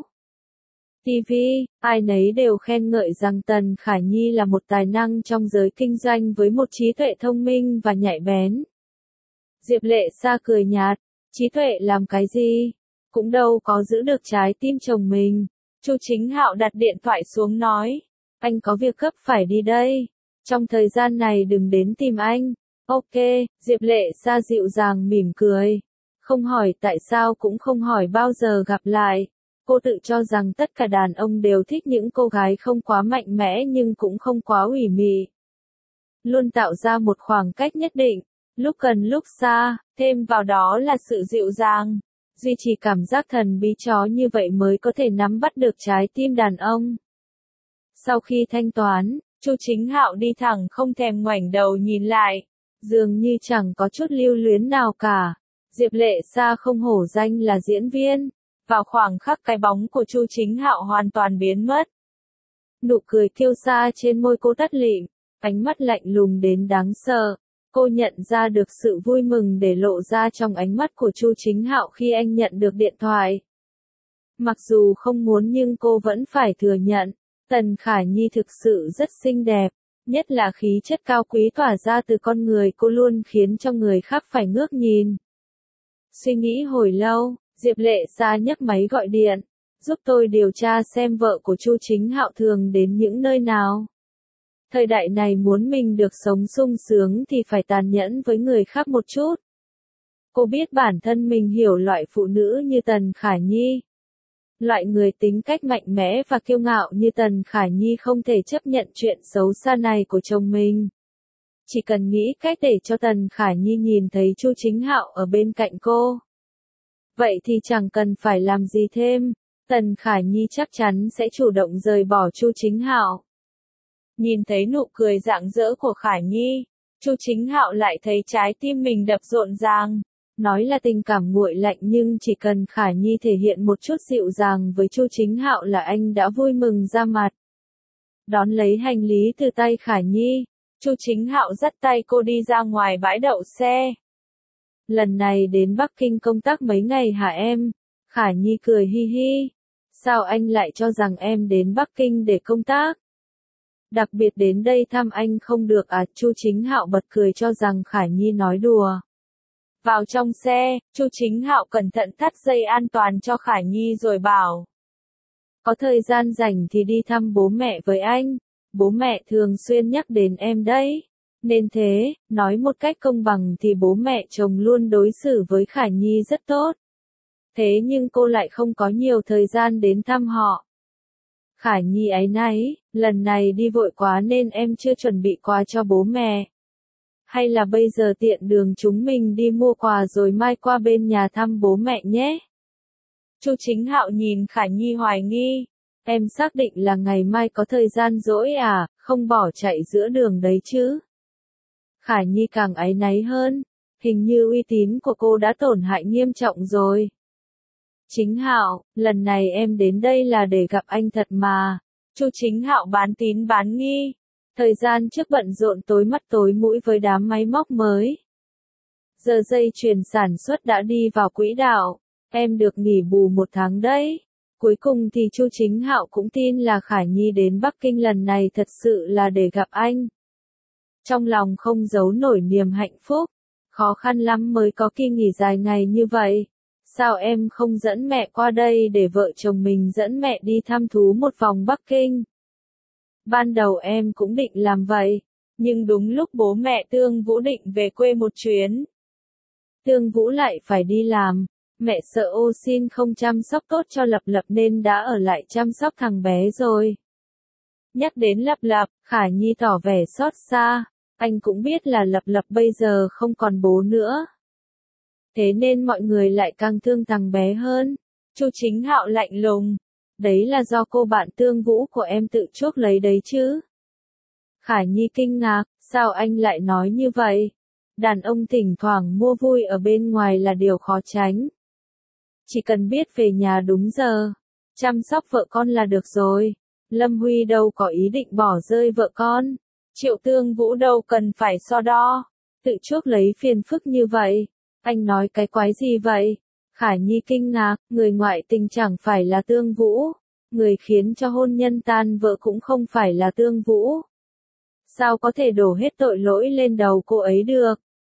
ti vi, ai nấy đều khen ngợi rằng Tần Khả Nhi là một tài năng trong giới kinh doanh với một trí tuệ thông minh và nhạy bén. Diệp Lệ Sa cười nhạt, trí tuệ làm cái gì? Cũng đâu có giữ được trái tim chồng mình. Chu Chính Hạo đặt điện thoại xuống nói, anh có việc gấp phải đi đây. Trong thời gian này đừng đến tìm anh. Ok, Diệp Lệ Sa dịu dàng mỉm cười. Không hỏi tại sao cũng không hỏi bao giờ gặp lại. Cô tự cho rằng tất cả đàn ông đều thích những cô gái không quá mạnh mẽ nhưng cũng không quá ủy mị. luôn tạo ra một khoảng cách nhất định, lúc gần lúc xa, thêm vào đó là sự dịu dàng, duy trì cảm giác thần bí chó như vậy mới có thể nắm bắt được trái tim đàn ông. Sau khi thanh toán, Chu Chính Hạo đi thẳng không thèm ngoảnh đầu nhìn lại, dường như chẳng có chút lưu luyến nào cả. Diệp Lệ Sa không hổ danh là diễn viên, vào khoảng khắc cái bóng của Chu Chính Hạo hoàn toàn biến mất. Nụ cười kiêu sa trên môi cô tắt lịm, ánh mắt lạnh lùng đến đáng sợ. Cô nhận ra được sự vui mừng để lộ ra trong ánh mắt của Chu Chính Hạo khi anh nhận được điện thoại. Mặc dù không muốn nhưng cô vẫn phải thừa nhận, Tần Khải Nhi thực sự rất xinh đẹp, nhất là khí chất cao quý tỏa ra từ con người cô luôn khiến cho người khác phải ngước nhìn. Suy nghĩ hồi lâu, Diệp Lệ Sa nhấc máy gọi điện, giúp tôi điều tra xem vợ của Chu Chính Hạo thường đến những nơi nào. Thời đại này muốn mình được sống sung sướng thì phải tàn nhẫn với người khác một chút. Cô biết bản thân mình hiểu loại phụ nữ như Tần Khải Nhi. Loại người tính cách mạnh mẽ và kiêu ngạo như Tần Khải Nhi không thể chấp nhận chuyện xấu xa này của chồng mình. Chỉ cần nghĩ cách để cho Tần Khải Nhi nhìn thấy Chu Chính Hạo ở bên cạnh cô. Vậy thì chẳng cần phải làm gì thêm, Tần Khải Nhi chắc chắn sẽ chủ động rời bỏ Chu Chính Hạo. Nhìn thấy nụ cười rạng rỡ của Khải Nhi, Chu Chính Hạo lại thấy trái tim mình đập rộn ràng. Nói là tình cảm nguội lạnh nhưng chỉ cần Khải Nhi thể hiện một chút dịu dàng với Chu Chính Hạo là anh đã vui mừng ra mặt. Đón lấy hành lý từ tay Khải Nhi, Chu Chính Hạo dắt tay cô đi ra ngoài bãi đậu xe. Lần này đến Bắc Kinh công tác mấy ngày hả em? Khải Nhi cười hi hi. Sao anh lại cho rằng em đến Bắc Kinh để công tác? Đặc biệt đến đây thăm anh không được à? Chu Chính Hạo bật cười cho rằng Khải Nhi nói đùa. Vào trong xe, Chu Chính Hạo cẩn thận thắt dây an toàn cho Khải Nhi rồi bảo. Có thời gian rảnh thì đi thăm bố mẹ với anh, bố mẹ thường xuyên nhắc đến em đấy. Nên thế, nói một cách công bằng thì bố mẹ chồng luôn đối xử với Khải Nhi rất tốt. Thế nhưng cô lại không có nhiều thời gian đến thăm họ. Khải Nhi áy náy, lần này đi vội quá nên em chưa chuẩn bị quà cho bố mẹ. Hay là bây giờ tiện đường chúng mình đi mua quà rồi mai qua bên nhà thăm bố mẹ nhé. Chu Chính Hạo nhìn Khải Nhi hoài nghi. Em xác định là ngày mai có thời gian rỗi à, không bỏ chạy giữa đường đấy chứ. Khải Nhi càng áy náy hơn, hình như uy tín của cô đã tổn hại nghiêm trọng rồi. Chính Hạo, lần này em đến đây là để gặp anh thật mà. Chu Chính Hạo bán tín bán nghi. Thời gian trước bận rộn tối mắt tối mũi với đám máy móc mới. Giờ dây chuyền sản xuất đã đi vào quỹ đạo, em được nghỉ bù một tháng đấy. Cuối cùng thì Chu Chính Hạo cũng tin là Khải Nhi đến Bắc Kinh lần này thật sự là để gặp anh. Trong lòng không giấu nổi niềm hạnh phúc, khó khăn lắm mới có kỳ nghỉ dài ngày như vậy. Sao em không dẫn mẹ qua đây để vợ chồng mình dẫn mẹ đi thăm thú một vòng Bắc Kinh? Ban đầu em cũng định làm vậy, nhưng đúng lúc bố mẹ Tương Vũ định về quê một chuyến. Tương Vũ lại phải đi làm, mẹ sợ ô xin không chăm sóc tốt cho Lập Lập nên đã ở lại chăm sóc thằng bé rồi. Nhắc đến Lập Lập, Khải Nhi tỏ vẻ xót xa, anh cũng biết là Lập Lập bây giờ không còn bố nữa. Thế nên mọi người lại càng thương thằng bé hơn. Chu Chính Hạo lạnh lùng. Đấy là do cô bạn Tương Vũ của em tự chuốc lấy đấy chứ. Khải Nhi kinh ngạc, sao anh lại nói như vậy? Đàn ông thỉnh thoảng mua vui ở bên ngoài là điều khó tránh. Chỉ cần biết về nhà đúng giờ, chăm sóc vợ con là được rồi. Lâm Huy đâu có ý định bỏ rơi vợ con. Triệu Tương Vũ đâu cần phải so đo, tự chuốc lấy phiền phức như vậy. Anh nói cái quái gì vậy? Khải Nhi kinh ngạc, người ngoại tình chẳng phải là Tương Vũ. Người khiến cho hôn nhân tan vỡ cũng không phải là Tương Vũ. Sao có thể đổ hết tội lỗi lên đầu cô ấy được?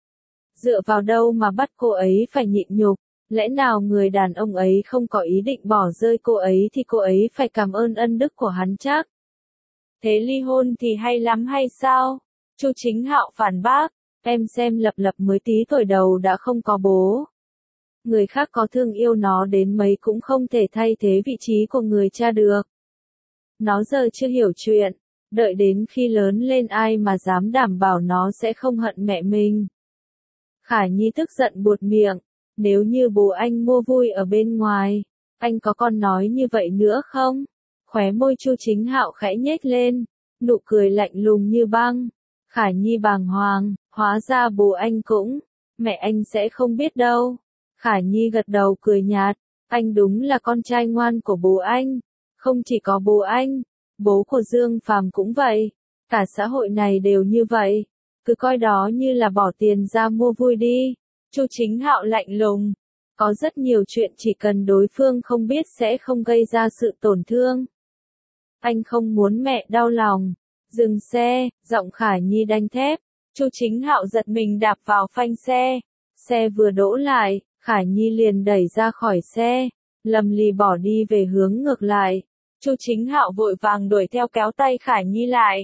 Dựa vào đâu mà bắt cô ấy phải nhịn nhục? Lẽ nào người đàn ông ấy không có ý định bỏ rơi cô ấy thì cô ấy phải cảm ơn ân đức của hắn chắc? Thế ly hôn thì hay lắm hay sao? Chu Chính Hạo phản bác, em xem Lập Lập mới tí tuổi đầu đã không có bố. Người khác có thương yêu nó đến mấy cũng không thể thay thế vị trí của người cha được. Nó giờ chưa hiểu chuyện, Đợi đến khi lớn lên ai mà dám đảm bảo nó sẽ không hận mẹ mình. Khả Nhi tức giận buột miệng, nếu như bố anh mua vui ở bên ngoài, anh có còn nói như vậy nữa không? Khóe môi Chu Chính Hạo khẽ nhếch lên, nụ cười lạnh lùng như băng. Khả Nhi bàng hoàng, hóa ra bố anh cũng, mẹ anh sẽ không biết đâu. Khả Nhi gật đầu cười nhạt, anh đúng là con trai ngoan của bố anh. Không chỉ có bố anh, bố của Dương Phàm cũng vậy, cả xã hội này đều như vậy, cứ coi đó như là bỏ tiền ra mua vui đi. Chu Chính Hạo lạnh lùng, có rất nhiều chuyện chỉ cần đối phương không biết sẽ không gây ra sự tổn thương. Anh không muốn mẹ đau lòng. Dừng xe, giọng Khả Nhi đanh thép. Chu Chính Hạo giật mình đạp vào phanh xe. Xe vừa đỗ lại, Khả Nhi liền đẩy ra khỏi xe, lầm lì bỏ đi về hướng ngược lại. Chu Chính Hạo vội vàng đuổi theo kéo tay Khả Nhi lại.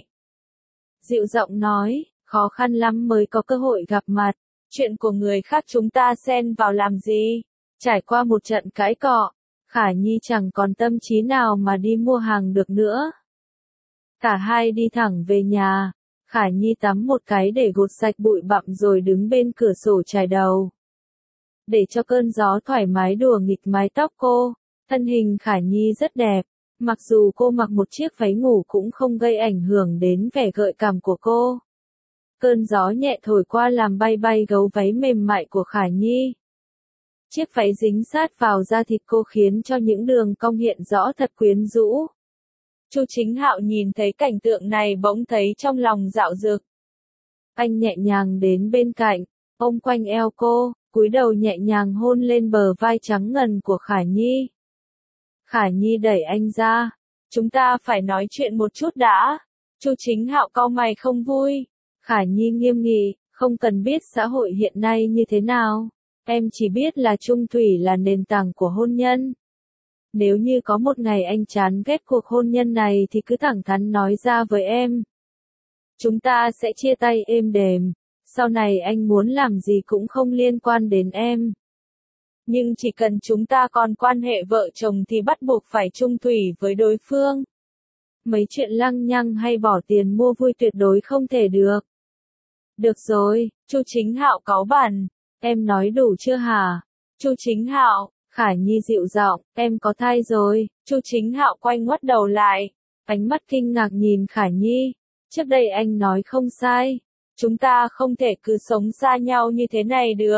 Dịu giọng nói, khó khăn lắm mới có cơ hội gặp mặt, chuyện của người khác chúng ta xen vào làm gì? Trải qua một trận cãi cọ, Khả Nhi chẳng còn tâm trí nào mà đi mua hàng được nữa. Cả hai đi thẳng về nhà, Khả Nhi tắm một cái để gột sạch bụi bặm rồi đứng bên cửa sổ chải đầu. Để cho cơn gió thoải mái đùa nghịch mái tóc cô, thân hình Khả Nhi rất đẹp, mặc dù cô mặc một chiếc váy ngủ cũng không gây ảnh hưởng đến vẻ gợi cảm của cô. Cơn gió nhẹ thổi qua làm bay bay gấu váy mềm mại của Khả Nhi. Chiếc váy dính sát vào da thịt cô khiến cho những đường cong hiện rõ thật quyến rũ. Chu Chính Hạo nhìn thấy cảnh tượng này bỗng thấy trong lòng dạo dực. Anh nhẹ nhàng đến bên cạnh, ôm quanh eo cô, cúi đầu nhẹ nhàng hôn lên bờ vai trắng ngần của Khả Nhi. Khả Nhi đẩy anh ra, chúng ta phải nói chuyện một chút đã. Chu Chính Hạo cau mày không vui. Khả Nhi nghiêm nghị, không cần biết xã hội hiện nay như thế nào. Em chỉ biết là chung thủy là nền tảng của hôn nhân. Nếu như có một ngày anh chán ghét cuộc hôn nhân này thì cứ thẳng thắn nói ra với em. Chúng ta sẽ chia tay êm đềm. Sau này anh muốn làm gì cũng không liên quan đến em. Nhưng chỉ cần chúng ta còn quan hệ vợ chồng thì bắt buộc phải chung thủy với đối phương. Mấy chuyện lăng nhăng hay bỏ tiền mua vui tuyệt đối không thể được. Được rồi, Chu Chính Hạo cáu bẳn. Em nói đủ chưa hả? Chu Chính Hạo, Khả Nhi dịu giọng, em có thai rồi. Chu Chính Hạo quay ngoắt đầu lại, ánh mắt kinh ngạc nhìn Khả Nhi. Trước đây anh nói không sai, chúng ta không thể cứ sống xa nhau như thế này được.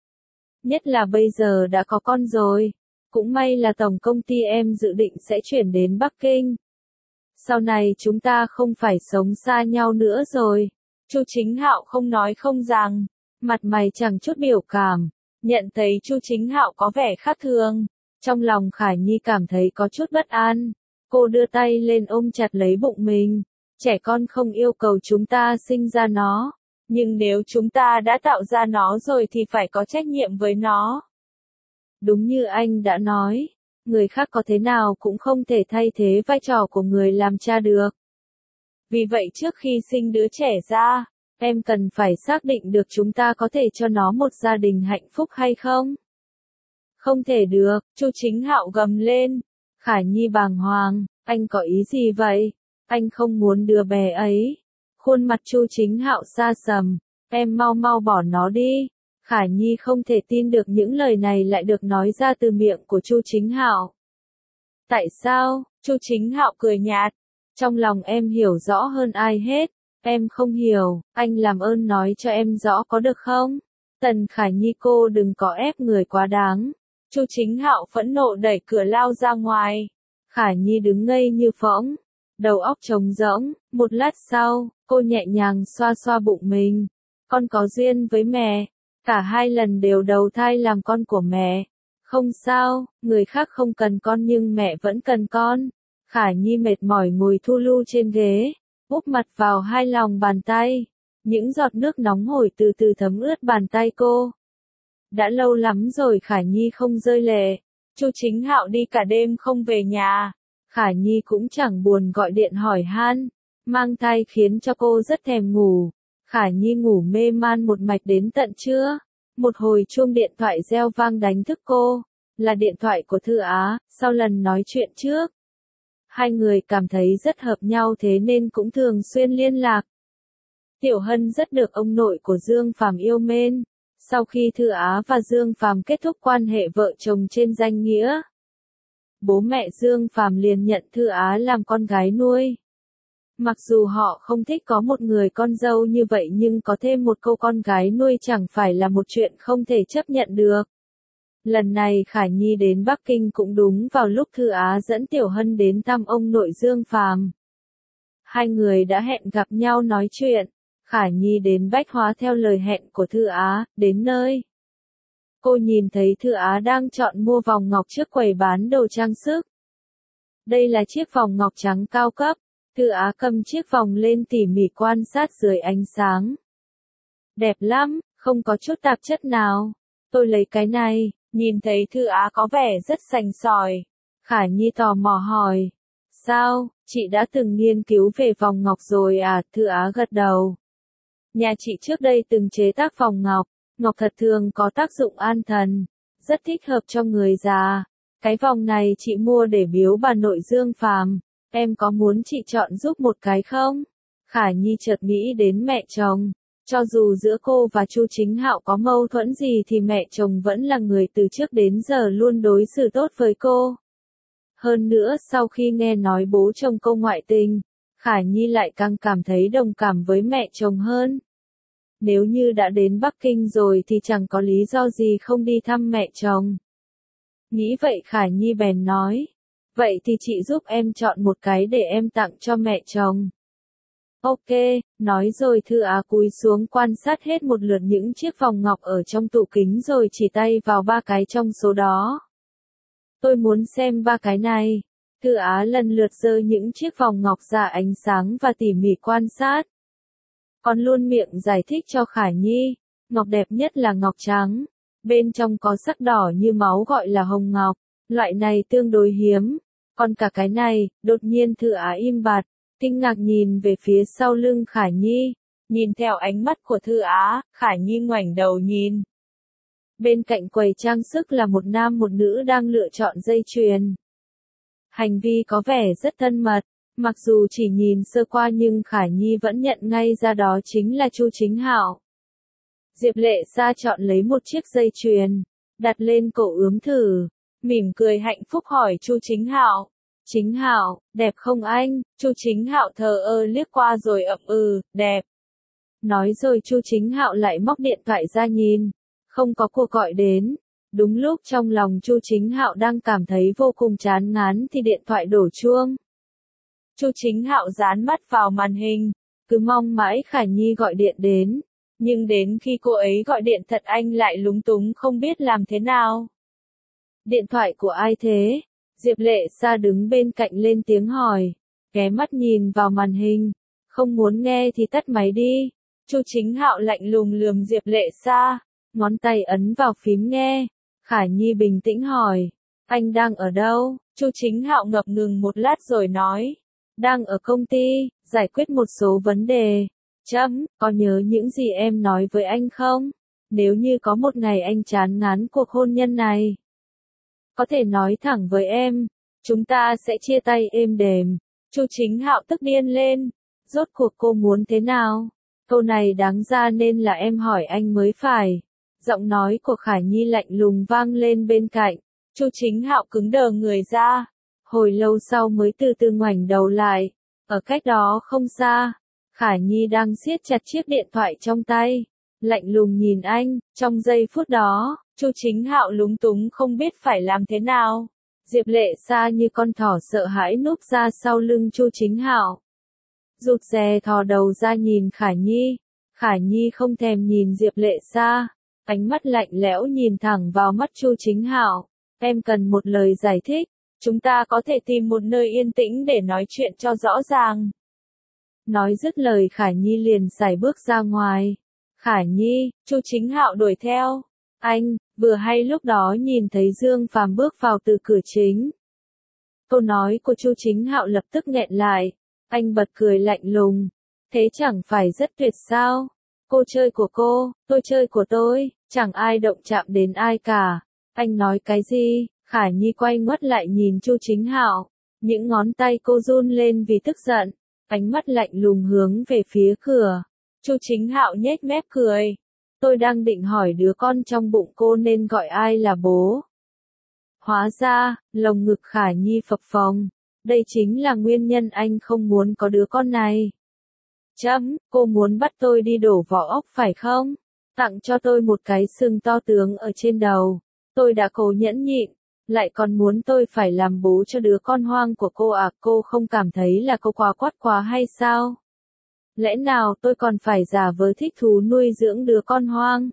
Nhất là bây giờ đã có con rồi. Cũng may là tổng công ty em dự định sẽ chuyển đến Bắc Kinh. Sau này chúng ta không phải sống xa nhau nữa rồi. Chu Chính Hạo không nói không rằng, mặt mày chẳng chút biểu cảm, nhận thấy Chu Chính Hạo có vẻ khác thường. Trong lòng Khả Nhi cảm thấy có chút bất an. Cô đưa tay lên ôm chặt lấy bụng mình. Trẻ con không yêu cầu chúng ta sinh ra nó. Nhưng nếu chúng ta đã tạo ra nó rồi thì phải có trách nhiệm với nó. Đúng như anh đã nói, người khác có thế nào cũng không thể thay thế vai trò của người làm cha được. Vì vậy trước khi sinh đứa trẻ ra, em cần phải xác định được chúng ta có thể cho nó một gia đình hạnh phúc hay không. Không thể được, Chu Chính Hạo gầm lên. Khả Nhi bàng hoàng, anh có ý gì vậy? Anh không muốn đứa bé ấy. Khuôn mặt Chu Chính Hạo xa sầm, em mau mau bỏ nó đi. Khả Nhi không thể tin được những lời này lại được nói ra từ miệng của Chu Chính Hạo. Tại sao? Chu Chính Hạo cười nhạt. Trong lòng em hiểu rõ hơn ai hết. Em không hiểu, anh làm ơn nói cho em rõ có được không? Tần Khả Nhi cô đừng có ép người quá đáng. Chu Chính Hạo phẫn nộ đẩy cửa lao ra ngoài. Khả Nhi đứng ngây như phỗng, đầu óc trống rỗng. Một lát sau, cô nhẹ nhàng xoa xoa bụng mình. Con có duyên với mẹ. Cả hai lần đều đầu thai làm con của mẹ. Không sao, người khác không cần con nhưng mẹ vẫn cần con. Khả Nhi mệt mỏi ngồi thu lu trên ghế, úp mặt vào hai lòng bàn tay. Những giọt nước nóng hổi từ từ thấm ướt bàn tay cô. Đã lâu lắm rồi Khả Nhi không rơi lệ. Chu Chính Hạo đi cả đêm không về nhà. Khả Nhi cũng chẳng buồn gọi điện hỏi han. Mang thai khiến cho cô rất thèm ngủ. Khả Nhi ngủ mê man một mạch đến tận trưa. Một hồi chuông điện thoại reo vang đánh thức cô. Là điện thoại của Thư Á, sau lần nói chuyện trước. Hai người cảm thấy rất hợp nhau thế nên cũng thường xuyên liên lạc. Tiểu Hân rất được ông nội của Dương Phàm yêu mến. Sau khi Thư Á và Dương Phàm kết thúc quan hệ vợ chồng trên danh nghĩa, bố mẹ Dương Phàm liền nhận Thư Á làm con gái nuôi. Mặc dù họ không thích có một người con dâu như vậy nhưng có thêm một cô con gái nuôi chẳng phải là một chuyện không thể chấp nhận được. Lần này Khả Nhi đến Bắc Kinh cũng đúng vào lúc Thư Á dẫn Tiểu Hân đến thăm ông nội Dương Phàm. Hai người đã hẹn gặp nhau nói chuyện. Khả Nhi đến Bách Hóa theo lời hẹn của Thư Á, đến nơi. Cô nhìn thấy Thư Á đang chọn mua vòng ngọc trước quầy bán đồ trang sức. Đây là chiếc vòng ngọc trắng cao cấp. Thư Á cầm chiếc vòng lên tỉ mỉ quan sát dưới ánh sáng. Đẹp lắm, không có chút tạp chất nào. Tôi lấy cái này, nhìn thấy Thư Á có vẻ rất sành sỏi. Khả Nhi tò mò hỏi. Sao, chị đã từng nghiên cứu về vòng ngọc rồi à? Thư Á gật đầu. Nhà chị trước đây từng chế tác vòng ngọc. Ngọc thật thường có tác dụng an thần. Rất thích hợp cho người già. Cái vòng này chị mua để biếu bà nội Dương Phàm. Em có muốn chị chọn giúp một cái không? Khả Nhi chợt nghĩ đến mẹ chồng. Cho dù giữa cô và Chu Chính Hạo có mâu thuẫn gì thì mẹ chồng vẫn là người từ trước đến giờ luôn đối xử tốt với cô. Hơn nữa sau khi nghe nói bố chồng cô ngoại tình, Khả Nhi lại càng cảm thấy đồng cảm với mẹ chồng hơn. Nếu như đã đến Bắc Kinh rồi thì chẳng có lý do gì không đi thăm mẹ chồng. Nghĩ vậy Khả Nhi bèn nói. Vậy thì chị giúp em chọn một cái để em tặng cho mẹ chồng. Ok, nói rồi Thư Á cúi xuống quan sát hết một lượt những chiếc vòng ngọc ở trong tủ kính rồi chỉ tay vào ba cái trong số đó. Tôi muốn xem ba cái này. Thư Á lần lượt giơ những chiếc vòng ngọc ra ánh sáng và tỉ mỉ quan sát. Còn luôn miệng giải thích cho Khả Nhi, ngọc đẹp nhất là ngọc trắng. Bên trong có sắc đỏ như máu gọi là hồng ngọc. Loại này tương đối hiếm. Còn cả cái này, đột nhiên Thư Á im bặt, kinh ngạc nhìn về phía sau lưng Khả Nhi. Nhìn theo ánh mắt của Thư Á, Khả Nhi ngoảnh đầu nhìn. Bên cạnh quầy trang sức là một nam một nữ đang lựa chọn dây chuyền. Hành vi có vẻ rất thân mật, mặc dù chỉ nhìn sơ qua nhưng Khả Nhi vẫn nhận ngay ra đó chính là Chu Chính Hạo. Diệp Lệ Sa chọn lấy một chiếc dây chuyền, đặt lên cổ ướm thử, mỉm cười hạnh phúc hỏi Chu Chính Hạo. Chính Hạo, đẹp không anh? Chu Chính Hạo thờ ơ liếc qua rồi ậm ừ, đẹp. Nói rồi Chu Chính Hạo lại móc điện thoại ra nhìn, không có cuộc gọi đến. Đúng lúc trong lòng Chu Chính Hạo đang cảm thấy vô cùng chán ngán thì điện thoại đổ chuông. Chu Chính Hạo dán mắt vào màn hình, cứ mong mãi Khả Nhi gọi điện đến. Nhưng đến khi cô ấy gọi điện thật anh lại lúng túng không biết làm thế nào. Điện thoại của ai thế? Diệp Lệ Sa đứng bên cạnh lên tiếng hỏi, ghé mắt nhìn vào màn hình, không muốn nghe thì tắt máy đi. Chu Chính Hạo lạnh lùng lườm Diệp Lệ Sa, ngón tay ấn vào phím nghe. Khả Nhi bình tĩnh hỏi, anh đang ở đâu? Chu Chính Hạo ngập ngừng một lát rồi nói, đang ở công ty, giải quyết một số vấn đề. Chấm, có nhớ những gì em nói với anh không? Nếu như có một ngày anh chán ngán cuộc hôn nhân này, có thể nói thẳng với em, chúng ta sẽ chia tay êm đềm. Chu Chính Hạo tức điên lên, rốt cuộc cô muốn thế nào? Câu này đáng ra nên là em hỏi anh mới phải. Giọng nói của Khả Nhi lạnh lùng vang lên bên cạnh, Chu Chính Hạo cứng đờ người ra, hồi lâu sau mới từ từ ngoảnh đầu lại, ở cách đó không xa, Khả Nhi đang siết chặt chiếc điện thoại trong tay, lạnh lùng nhìn anh. Trong giây phút đó, Chu Chính Hạo lúng túng không biết phải làm thế nào. Diệp Lệ Sa như con thỏ sợ hãi núp ra sau lưng Chu Chính Hạo, rụt rè thò đầu ra nhìn Khả Nhi. Khả Nhi không thèm nhìn Diệp Lệ Sa, ánh mắt lạnh lẽo nhìn thẳng vào mắt Chu Chính Hạo. Em cần một lời giải thích, chúng ta có thể tìm một nơi yên tĩnh để nói chuyện cho rõ ràng. Nói dứt lời Khả Nhi liền sải bước ra ngoài. Khả Nhi, Chu Chính Hạo đuổi theo. Anh, vừa hay lúc đó nhìn thấy Dương Phàm bước vào từ cửa chính. Câu nói của Chu Chính Hạo lập tức nghẹn lại. Anh bật cười lạnh lùng. Thế chẳng phải rất tuyệt sao? Cô chơi của cô, tôi chơi của tôi, chẳng ai động chạm đến ai cả. Anh nói cái gì? Khả Nhi quay ngoắt lại nhìn Chu Chính Hạo, Những ngón tay cô run lên vì tức giận, ánh mắt lạnh lùng hướng về phía cửa. Chu Chính Hạo nhếch mép cười. Tôi đang định hỏi đứa con trong bụng cô nên gọi ai là bố. Hóa ra, lồng ngực Khả Nhi phập phồng. Đây chính là nguyên nhân anh không muốn có đứa con này. Chấm, cô muốn bắt tôi đi đổ vỏ ốc phải không? Tặng cho tôi một cái xương to tướng ở trên đầu. Tôi đã cố nhẫn nhịn, lại còn muốn tôi phải làm bố cho đứa con hoang của cô à? Cô không cảm thấy là cô quá quát quá hay sao? Lẽ nào tôi còn phải giả vờ thích thú nuôi dưỡng đứa con hoang?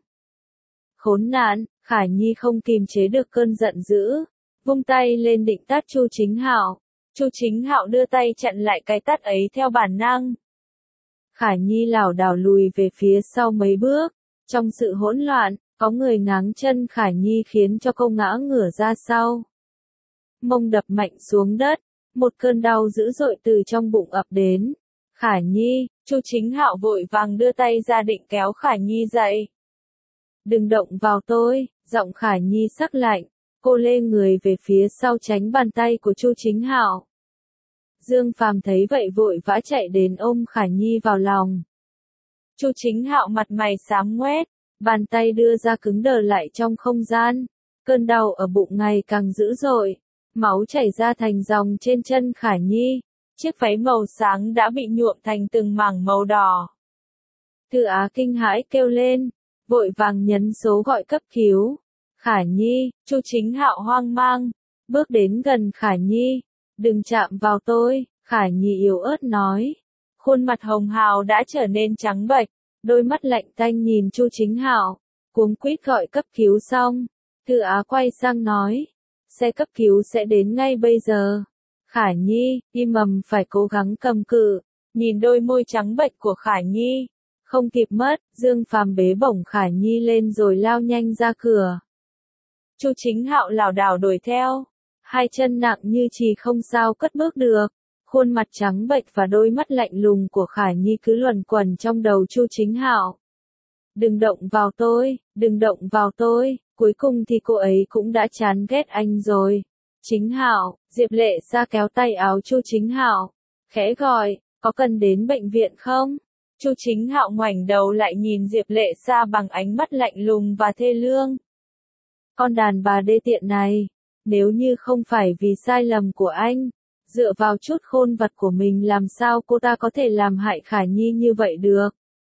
Khốn nạn, Khả Nhi không kìm chế được cơn giận dữ, vung tay lên định tát Chu Chính Hạo. Chu Chính Hạo đưa tay chặn lại cái tát ấy theo bản năng. Khả Nhi lảo đảo lùi về phía sau mấy bước, trong sự hỗn loạn, có người ngáng chân Khả Nhi khiến cho cô ngã ngửa ra sau. Mông đập mạnh xuống đất, một cơn đau dữ dội từ trong bụng ập đến. Khả Nhi, Chu Chính Hạo vội vàng đưa tay ra định kéo Khả Nhi dậy. Đừng động vào tôi, giọng Khả Nhi sắc lạnh, cô lê người về phía sau tránh bàn tay của Chu Chính Hạo. Dương Phàm thấy vậy vội vã chạy đến ôm Khả Nhi vào lòng. Chu Chính Hạo mặt mày xám ngoét, bàn tay đưa ra cứng đờ lại trong không gian. Cơn đau ở bụng ngày càng dữ dội, máu chảy ra thành dòng trên chân Khả Nhi. Chiếc váy màu sáng đã bị nhuộm thành từng mảng màu đỏ. Thư Á kinh hãi kêu lên, vội vàng nhấn số gọi cấp cứu. Khả Nhi, Chu Chính Hạo hoang mang, bước đến gần Khả Nhi. Đừng chạm vào tôi, Khả Nhi yếu ớt nói. Khuôn mặt hồng hào đã trở nên trắng bệch, đôi mắt lạnh tanh nhìn Chu Chính Hạo, cuống quýt gọi cấp cứu xong. Thư Á quay sang nói, xe cấp cứu sẽ đến ngay bây giờ. Khả Nhi, im mầm phải cố gắng cầm cự, nhìn đôi môi trắng bệch của Khả Nhi. Không kịp mất, Dương Phàm bế bổng Khả Nhi lên rồi lao nhanh ra cửa. Chu Chính Hạo lảo đảo đuổi theo, hai chân nặng như chì không sao cất bước được. Khuôn mặt trắng bệch và đôi mắt lạnh lùng của Khả Nhi cứ luẩn quẩn trong đầu Chu Chính Hạo. Đừng động vào tôi, đừng động vào tôi, cuối cùng thì cô ấy cũng đã chán ghét anh rồi. Chính Hạo, Diệp Lệ Sa kéo tay áo Chu Chính Hạo, khẽ gọi, có cần đến bệnh viện không? Chu Chính Hạo ngoảnh đầu lại nhìn Diệp Lệ Sa bằng ánh mắt lạnh lùng và thê lương. Con đàn bà đê tiện này, nếu như không phải vì sai lầm của anh, dựa vào chút khôn vặt của mình làm sao cô ta có thể làm hại Khả Nhi như vậy được?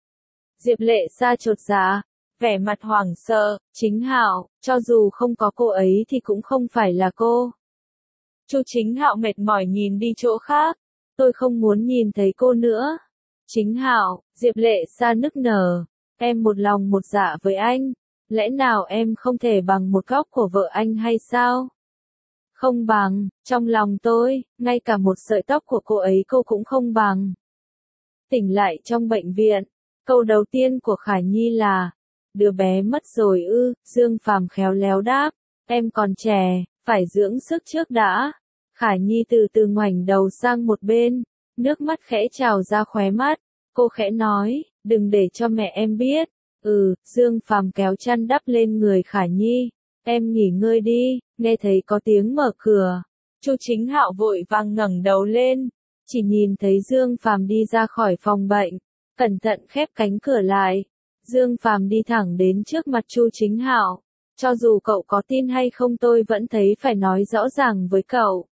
Diệp Lệ Sa chột dạ, vẻ mặt hoảng sợ, Chính Hạo, cho dù không có cô ấy thì cũng không phải là cô. Chu Chính Hạo mệt mỏi nhìn đi chỗ khác, tôi không muốn nhìn thấy cô nữa. Chính Hạo, Diệp Lệ Sa nức nở, em một lòng một dạ với anh, lẽ nào em không thể bằng một góc của vợ anh hay sao? Không bằng, trong lòng tôi, ngay cả một sợi tóc của cô ấy cô cũng không bằng. Tỉnh lại trong bệnh viện, câu đầu tiên của Khả Nhi là, đứa bé mất rồi ư? Dương Phàm khéo léo đáp, em còn trẻ, phải dưỡng sức trước đã. Khả Nhi từ từ ngoảnh đầu sang một bên, nước mắt khẽ trào ra khóe mắt, cô khẽ nói, đừng để cho mẹ em biết. Ừ, Dương Phàm kéo chăn đắp lên người Khả Nhi, em nghỉ ngơi đi. Nghe thấy có tiếng mở cửa, Chu Chính Hạo vội vàng ngẩng đầu lên, chỉ nhìn thấy Dương Phàm đi ra khỏi phòng bệnh, cẩn thận khép cánh cửa lại. Dương Phàm đi thẳng đến trước mặt Chu Chính Hạo, cho dù cậu có tin hay không tôi vẫn thấy phải nói rõ ràng với cậu.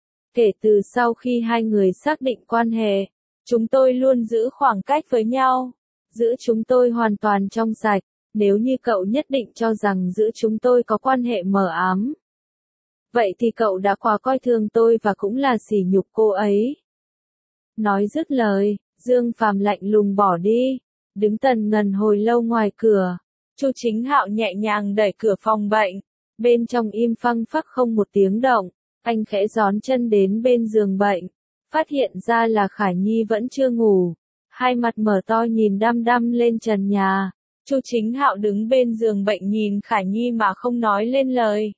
Kể từ sau khi hai người xác định quan hệ, chúng tôi luôn giữ khoảng cách với nhau, giữa chúng tôi hoàn toàn trong sạch, nếu như cậu nhất định cho rằng giữa chúng tôi có quan hệ mờ ám, vậy thì cậu đã quá coi thường tôi và cũng là sỉ nhục cô ấy. Nói dứt lời, Dương Phàm lạnh lùng bỏ đi, đứng tần ngần hồi lâu ngoài cửa. Chu Chính Hạo nhẹ nhàng đẩy cửa phòng bệnh, bên trong im phăng phắc không một tiếng động, anh khẽ gión chân đến bên giường bệnh, phát hiện ra là Khả Nhi vẫn chưa ngủ, hai mặt mở to nhìn đăm đăm lên trần nhà. Chu Chính Hạo đứng bên giường bệnh nhìn Khả Nhi mà không nói lên lời.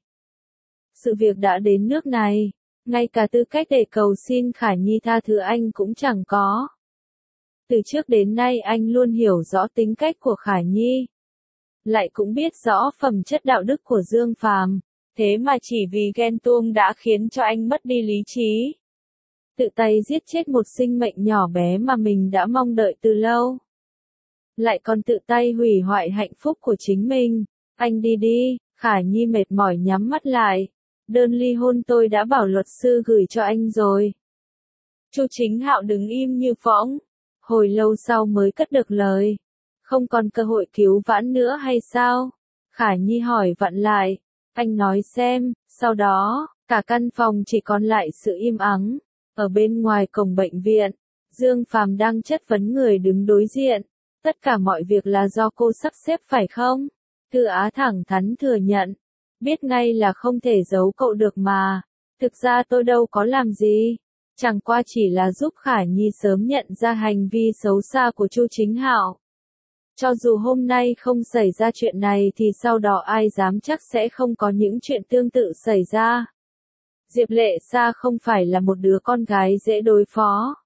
Sự việc đã đến nước này, ngay cả tư cách để cầu xin Khả Nhi tha thứ anh cũng chẳng có. Từ trước đến nay anh luôn hiểu rõ tính cách của Khả Nhi, lại cũng biết rõ phẩm chất đạo đức của Dương Phàm, thế mà chỉ vì ghen tuông đã khiến cho anh mất đi lý trí. tự tay giết chết một sinh mệnh nhỏ bé mà mình đã mong đợi từ lâu. Lại còn tự tay hủy hoại hạnh phúc của chính mình. Anh đi đi, Khả Nhi mệt mỏi nhắm mắt lại. Đơn ly hôn tôi đã bảo luật sư gửi cho anh rồi. Chu Chính Hạo đứng im như phỗng, hồi lâu sau mới cất được lời. Không còn cơ hội cứu vãn nữa hay sao? Khả Nhi hỏi vặn lại. Anh nói xem, sau đó, cả căn phòng chỉ còn lại sự im ắng. Ở bên ngoài cổng bệnh viện, Dương Phàm đang chất vấn người đứng đối diện. Tất cả mọi việc là do cô sắp xếp phải không? Thư Á thẳng thắn thừa nhận. Biết ngay là không thể giấu cậu được mà. Thực ra tôi đâu có làm gì. Chẳng qua chỉ là giúp Khả Nhi sớm nhận ra hành vi xấu xa của Chu Chính Hạo. Cho dù hôm nay không xảy ra chuyện này thì sau đó ai dám chắc sẽ không có những chuyện tương tự xảy ra. Diệp Lệ Sa không phải là một đứa con gái dễ đối phó.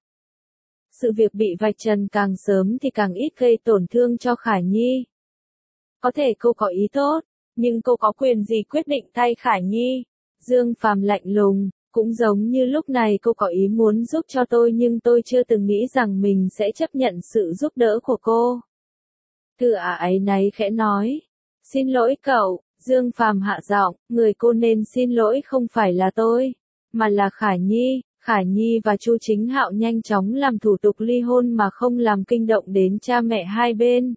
Sự việc bị vạch trần càng sớm thì càng ít gây tổn thương cho Khả Nhi. Có thể cô có ý tốt, nhưng cô có quyền gì quyết định thay Khả Nhi? Dương Phàm lạnh lùng, cũng giống như lúc này cô có ý muốn giúp cho tôi nhưng tôi chưa từng nghĩ rằng mình sẽ chấp nhận sự giúp đỡ của cô. Thư Á áy náy khẽ nói. Xin lỗi cậu, Dương Phàm hạ giọng, người cô nên xin lỗi không phải là tôi, mà là Khả Nhi. Khả Nhi và Chu Chính Hạo nhanh chóng làm thủ tục ly hôn mà không làm kinh động đến cha mẹ hai bên.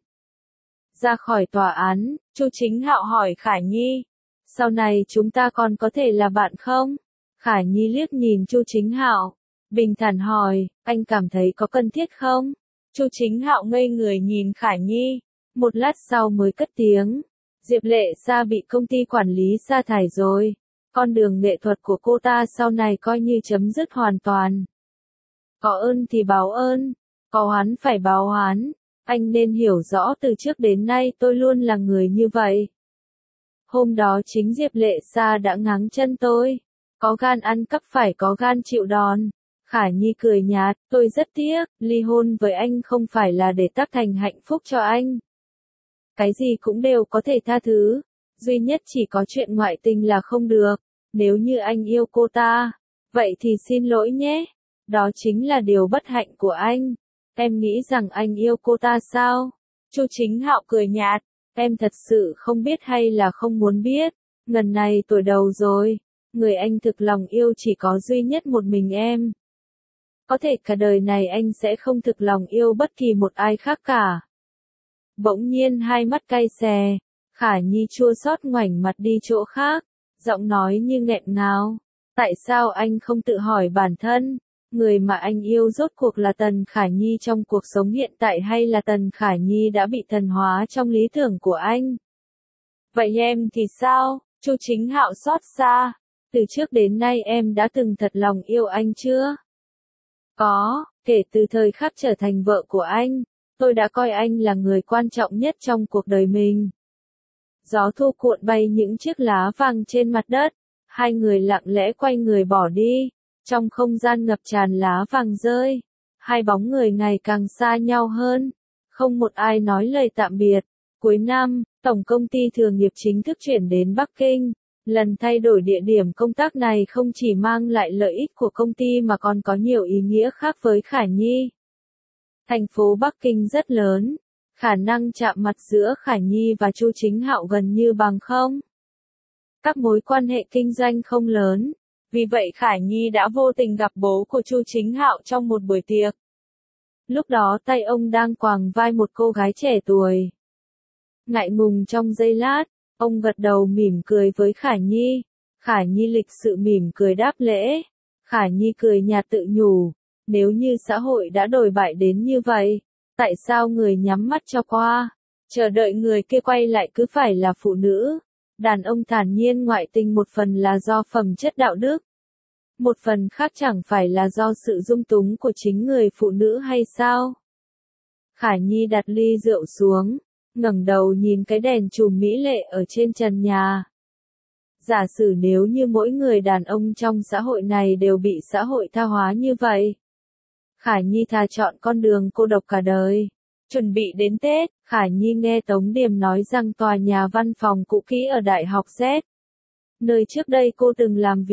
Ra khỏi tòa án, Chu Chính Hạo hỏi Khả Nhi, sau này chúng ta còn có thể là bạn không? Khả Nhi liếc nhìn Chu Chính Hạo, bình thản hỏi, anh cảm thấy có cần thiết không? Chu Chính Hạo ngây người nhìn Khả Nhi, một lát sau mới cất tiếng, Diệp Lệ Sa bị công ty quản lý sa thải rồi. Con đường nghệ thuật của cô ta sau này coi như chấm dứt hoàn toàn. Có ơn thì báo ơn, có oán phải báo oán. Anh nên hiểu rõ từ trước đến nay tôi luôn là người như vậy. Hôm đó chính Diệp Lệ Sa đã ngáng chân tôi. Có gan ăn cắp phải có gan chịu đòn. Khả Nhi cười nhạt, tôi rất tiếc, ly hôn với anh không phải là để tác thành hạnh phúc cho anh. Cái gì cũng đều có thể tha thứ. Duy nhất chỉ có chuyện ngoại tình là không được. Nếu như anh yêu cô ta, vậy thì xin lỗi nhé. Đó chính là điều bất hạnh của anh. Em nghĩ rằng anh yêu cô ta sao? Chu Chính Hạo cười nhạt. Em thật sự không biết hay là không muốn biết. Ngần này tuổi đầu rồi. Người anh thực lòng yêu chỉ có duy nhất một mình em. Có thể cả đời này anh sẽ không thực lòng yêu bất kỳ một ai khác cả. Bỗng nhiên hai mắt cay xè. Khả Nhi chua xót ngoảnh mặt đi chỗ khác, giọng nói như nghẹn ngào. Tại sao anh không tự hỏi bản thân, người mà anh yêu rốt cuộc là Tần Khả Nhi trong cuộc sống hiện tại hay là Tần Khả Nhi đã bị thần hóa trong lý tưởng của anh? Vậy em thì sao? Chu Chính Hạo xót xa. Từ trước đến nay em đã từng thật lòng yêu anh chưa? Có, kể từ thời khắc trở thành vợ của anh, tôi đã coi anh là người quan trọng nhất trong cuộc đời mình. Gió thu cuộn bay những chiếc lá vàng trên mặt đất, hai người lặng lẽ quay người bỏ đi, trong không gian ngập tràn lá vàng rơi, hai bóng người ngày càng xa nhau hơn, không một ai nói lời tạm biệt. Cuối năm, Tổng công ty Thừa nghiệp chính thức chuyển đến Bắc Kinh, lần thay đổi địa điểm công tác này không chỉ mang lại lợi ích của công ty mà còn có nhiều ý nghĩa khác với Khả Nhi. Thành phố Bắc Kinh rất lớn. Khả năng chạm mặt giữa Khả Nhi và Chu Chính Hạo gần như bằng không. Các mối quan hệ kinh doanh không lớn, vì vậy Khả Nhi đã vô tình gặp bố của Chu Chính Hạo trong một buổi tiệc. Lúc đó tay ông đang quàng vai một cô gái trẻ tuổi. Ngại ngùng trong giây lát, ông gật đầu mỉm cười với Khả Nhi. Khả Nhi lịch sự mỉm cười đáp lễ. Khả Nhi cười nhạt tự nhủ, nếu như xã hội đã đổi bại đến như vậy, tại sao người nhắm mắt cho qua, chờ đợi người kia quay lại cứ phải là phụ nữ? Đàn ông thản nhiên ngoại tình một phần là do phẩm chất đạo đức, một phần khác chẳng phải là do sự dung túng của chính người phụ nữ hay sao? Khả Nhi đặt ly rượu xuống, ngẩng đầu nhìn cái đèn chùm mỹ lệ ở trên trần nhà. Giả sử nếu như mỗi người đàn ông trong xã hội này đều bị xã hội tha hóa như vậy, Khả Nhi thà chọn con đường cô độc cả đời. Chuẩn bị đến Tết, Khả Nhi nghe Tống Điềm nói rằng tòa nhà văn phòng cũ kỹ ở Đại học Z, nơi trước đây cô từng làm việc,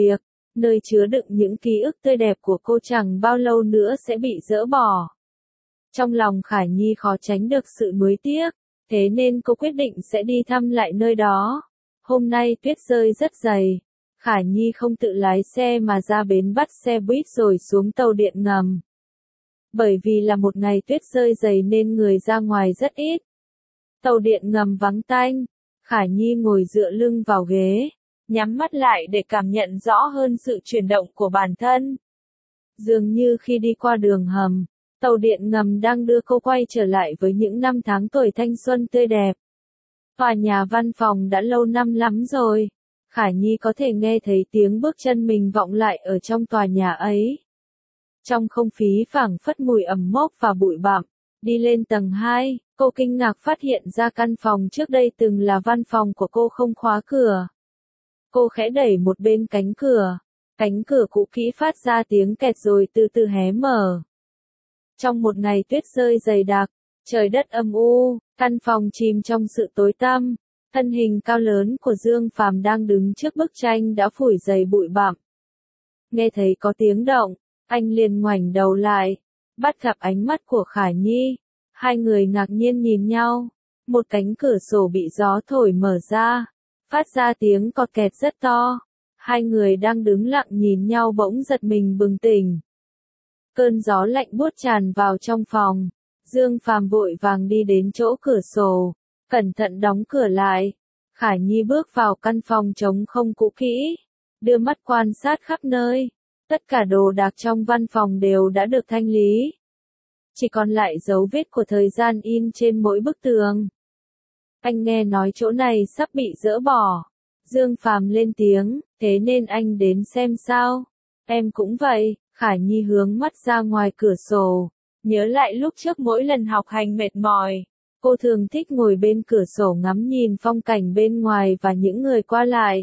nơi chứa đựng những ký ức tươi đẹp của cô chẳng bao lâu nữa sẽ bị dỡ bỏ. Trong lòng Khải Nhi khó tránh được sự nuối tiếc, thế nên cô quyết định sẽ đi thăm lại nơi đó. Hôm nay tuyết rơi rất dày, Khải Nhi không tự lái xe mà ra bến bắt xe buýt rồi xuống tàu điện ngầm. Bởi vì là một ngày tuyết rơi dày nên người ra ngoài rất ít. Tàu điện ngầm vắng tanh, Khải Nhi ngồi dựa lưng vào ghế, nhắm mắt lại để cảm nhận rõ hơn sự chuyển động của bản thân. Dường như khi đi qua đường hầm, tàu điện ngầm đang đưa cô quay trở lại với những năm tháng tuổi thanh xuân tươi đẹp. Tòa nhà văn phòng đã lâu năm lắm rồi, Khải Nhi có thể nghe thấy tiếng bước chân mình vọng lại ở trong tòa nhà ấy. Trong không khí phảng phất mùi ẩm mốc và bụi bặm, đi lên tầng hai, cô kinh ngạc phát hiện ra căn phòng trước đây từng là văn phòng của cô không khóa cửa. Cô khẽ đẩy một bên cánh cửa, cánh cửa cũ kỹ phát ra tiếng kẹt rồi từ từ hé mở. Trong một ngày tuyết rơi dày đặc, trời đất âm u, căn phòng chìm trong sự tối tăm, thân hình cao lớn của Dương Phàm đang đứng trước bức tranh đã phủi dày bụi bặm. Nghe thấy có tiếng động, anh liền ngoảnh đầu lại, bắt gặp ánh mắt của Khải Nhi. Hai người ngạc nhiên nhìn nhau, một cánh cửa sổ bị gió thổi mở ra, phát ra tiếng cọt kẹt rất to. Hai người đang đứng lặng nhìn nhau bỗng giật mình bừng tỉnh. Cơn gió lạnh buốt tràn vào trong phòng, Dương Phàm vội vàng đi đến chỗ cửa sổ, cẩn thận đóng cửa lại. Khải Nhi bước vào căn phòng trống không cũ kỹ, đưa mắt quan sát khắp nơi. Tất cả đồ đạc trong văn phòng đều đã được thanh lý. Chỉ còn lại dấu vết của thời gian in trên mỗi bức tường. Anh nghe nói chỗ này sắp bị dỡ bỏ. Dương Phàm lên tiếng, thế nên anh đến xem sao. Em cũng vậy, Khải Nhi hướng mắt ra ngoài cửa sổ. Nhớ lại lúc trước mỗi lần học hành mệt mỏi, cô thường thích ngồi bên cửa sổ ngắm nhìn phong cảnh bên ngoài và những người qua lại.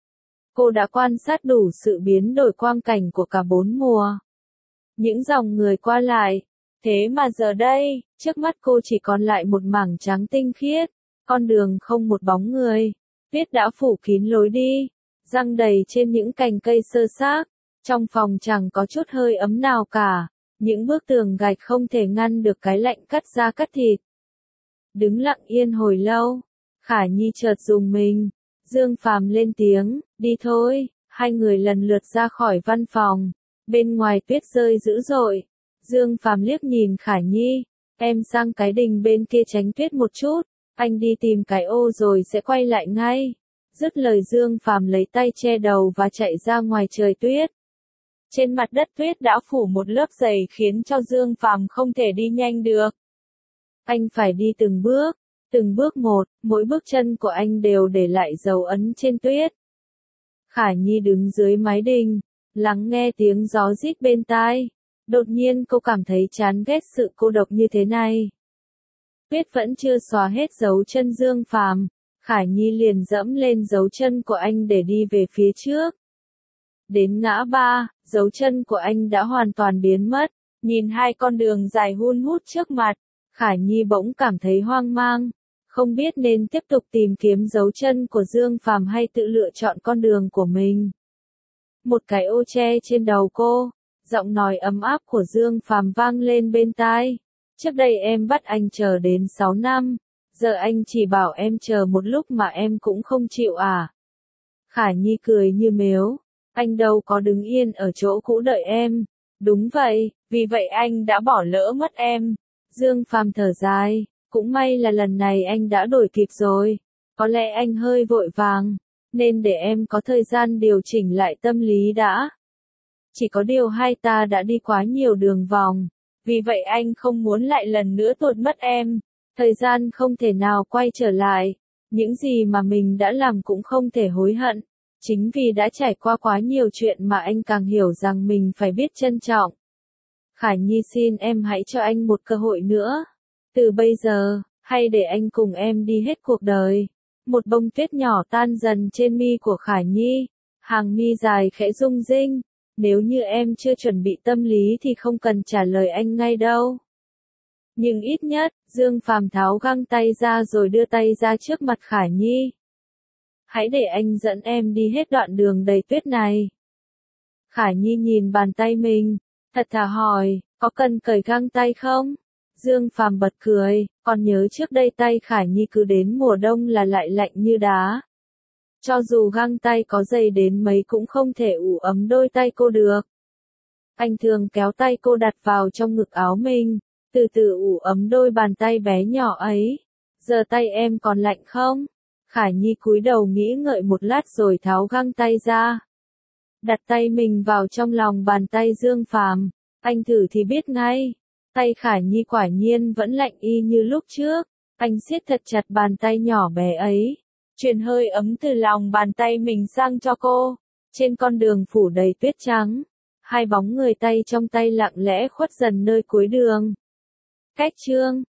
Cô đã quan sát đủ sự biến đổi quang cảnh của cả bốn mùa. Những dòng người qua lại. Thế mà giờ đây, trước mắt cô chỉ còn lại một mảng trắng tinh khiết, con đường không một bóng người, tuyết đã phủ kín lối đi, răng đầy trên những cành cây xơ xác, trong phòng chẳng có chút hơi ấm nào cả, những bức tường gạch không thể ngăn được cái lạnh cắt da cắt thịt. Đứng lặng yên hồi lâu, Khải Nhi chợt rùng mình, Dương Phàm lên tiếng, đi thôi, hai người lần lượt ra khỏi văn phòng, bên ngoài tuyết rơi dữ dội. Dương Phàm liếc nhìn Khải Nhi, em sang cái đình bên kia tránh tuyết một chút, anh đi tìm cái ô rồi sẽ quay lại ngay. Dứt lời Dương Phàm lấy tay che đầu và chạy ra ngoài trời tuyết. Trên mặt đất tuyết đã phủ một lớp dày khiến cho Dương Phàm không thể đi nhanh được. Anh phải đi từng bước, từng bước một, mỗi bước chân của anh đều để lại dấu ấn trên tuyết. Khải Nhi đứng dưới mái đình, lắng nghe tiếng gió rít bên tai. Đột nhiên cô cảm thấy chán ghét sự cô độc như thế này. Tuyết vẫn chưa xóa hết dấu chân Dương Phàm, Khải Nhi liền dẫm lên dấu chân của anh để đi về phía trước. Đến ngã ba, dấu chân của anh đã hoàn toàn biến mất, nhìn hai con đường dài hun hút trước mặt, Khải Nhi bỗng cảm thấy hoang mang, không biết nên tiếp tục tìm kiếm dấu chân của Dương Phàm hay tự lựa chọn con đường của mình. Một cái ô che trên đầu cô. Giọng nói ấm áp của Dương Phàm vang lên bên tai. Trước đây em bắt anh chờ đến sáu năm, giờ anh chỉ bảo em chờ một lúc mà em cũng không chịu à. Khải Nhi cười như mếu, anh đâu có đứng yên ở chỗ cũ đợi em. Đúng vậy, vì vậy anh đã bỏ lỡ mất em. Dương Phàm thở dài, cũng may là lần này anh đã đổi kịp rồi. Có lẽ anh hơi vội vàng, nên để em có thời gian điều chỉnh lại tâm lý đã. Chỉ có điều hai ta đã đi quá nhiều đường vòng, vì vậy anh không muốn lại lần nữa tụt mất em. Thời gian không thể nào quay trở lại, những gì mà mình đã làm cũng không thể hối hận. Chính vì đã trải qua quá nhiều chuyện mà anh càng hiểu rằng mình phải biết trân trọng. Khải Nhi xin em hãy cho anh một cơ hội nữa. Từ bây giờ, hay để anh cùng em đi hết cuộc đời. Một bông tuyết nhỏ tan dần trên mi của Khải Nhi, hàng mi dài khẽ rung rinh. Nếu như em chưa chuẩn bị tâm lý thì không cần trả lời anh ngay đâu. Nhưng ít nhất, Dương Phàm tháo găng tay ra rồi đưa tay ra trước mặt Khải Nhi. Hãy để anh dẫn em đi hết đoạn đường đầy tuyết này. Khải Nhi nhìn bàn tay mình, thật thà hỏi, có cần cởi găng tay không? Dương Phàm bật cười, còn nhớ trước đây tay Khải Nhi cứ đến mùa đông là lại lạnh như đá. Cho dù găng tay có dày đến mấy cũng không thể ủ ấm đôi tay cô được. Anh thường kéo tay cô đặt vào trong ngực áo mình, từ từ ủ ấm đôi bàn tay bé nhỏ ấy. Giờ tay em còn lạnh không? Khải Nhi cúi đầu nghĩ ngợi một lát rồi tháo găng tay ra. Đặt tay mình vào trong lòng bàn tay Dương Phàm, anh thử thì biết ngay. Tay Khải Nhi quả nhiên vẫn lạnh y như lúc trước, anh siết thật chặt bàn tay nhỏ bé ấy, truyền hơi ấm từ lòng bàn tay mình sang cho cô. Trên con đường phủ đầy tuyết trắng, hai bóng người tay trong tay lặng lẽ khuất dần nơi cuối đường. Cách chương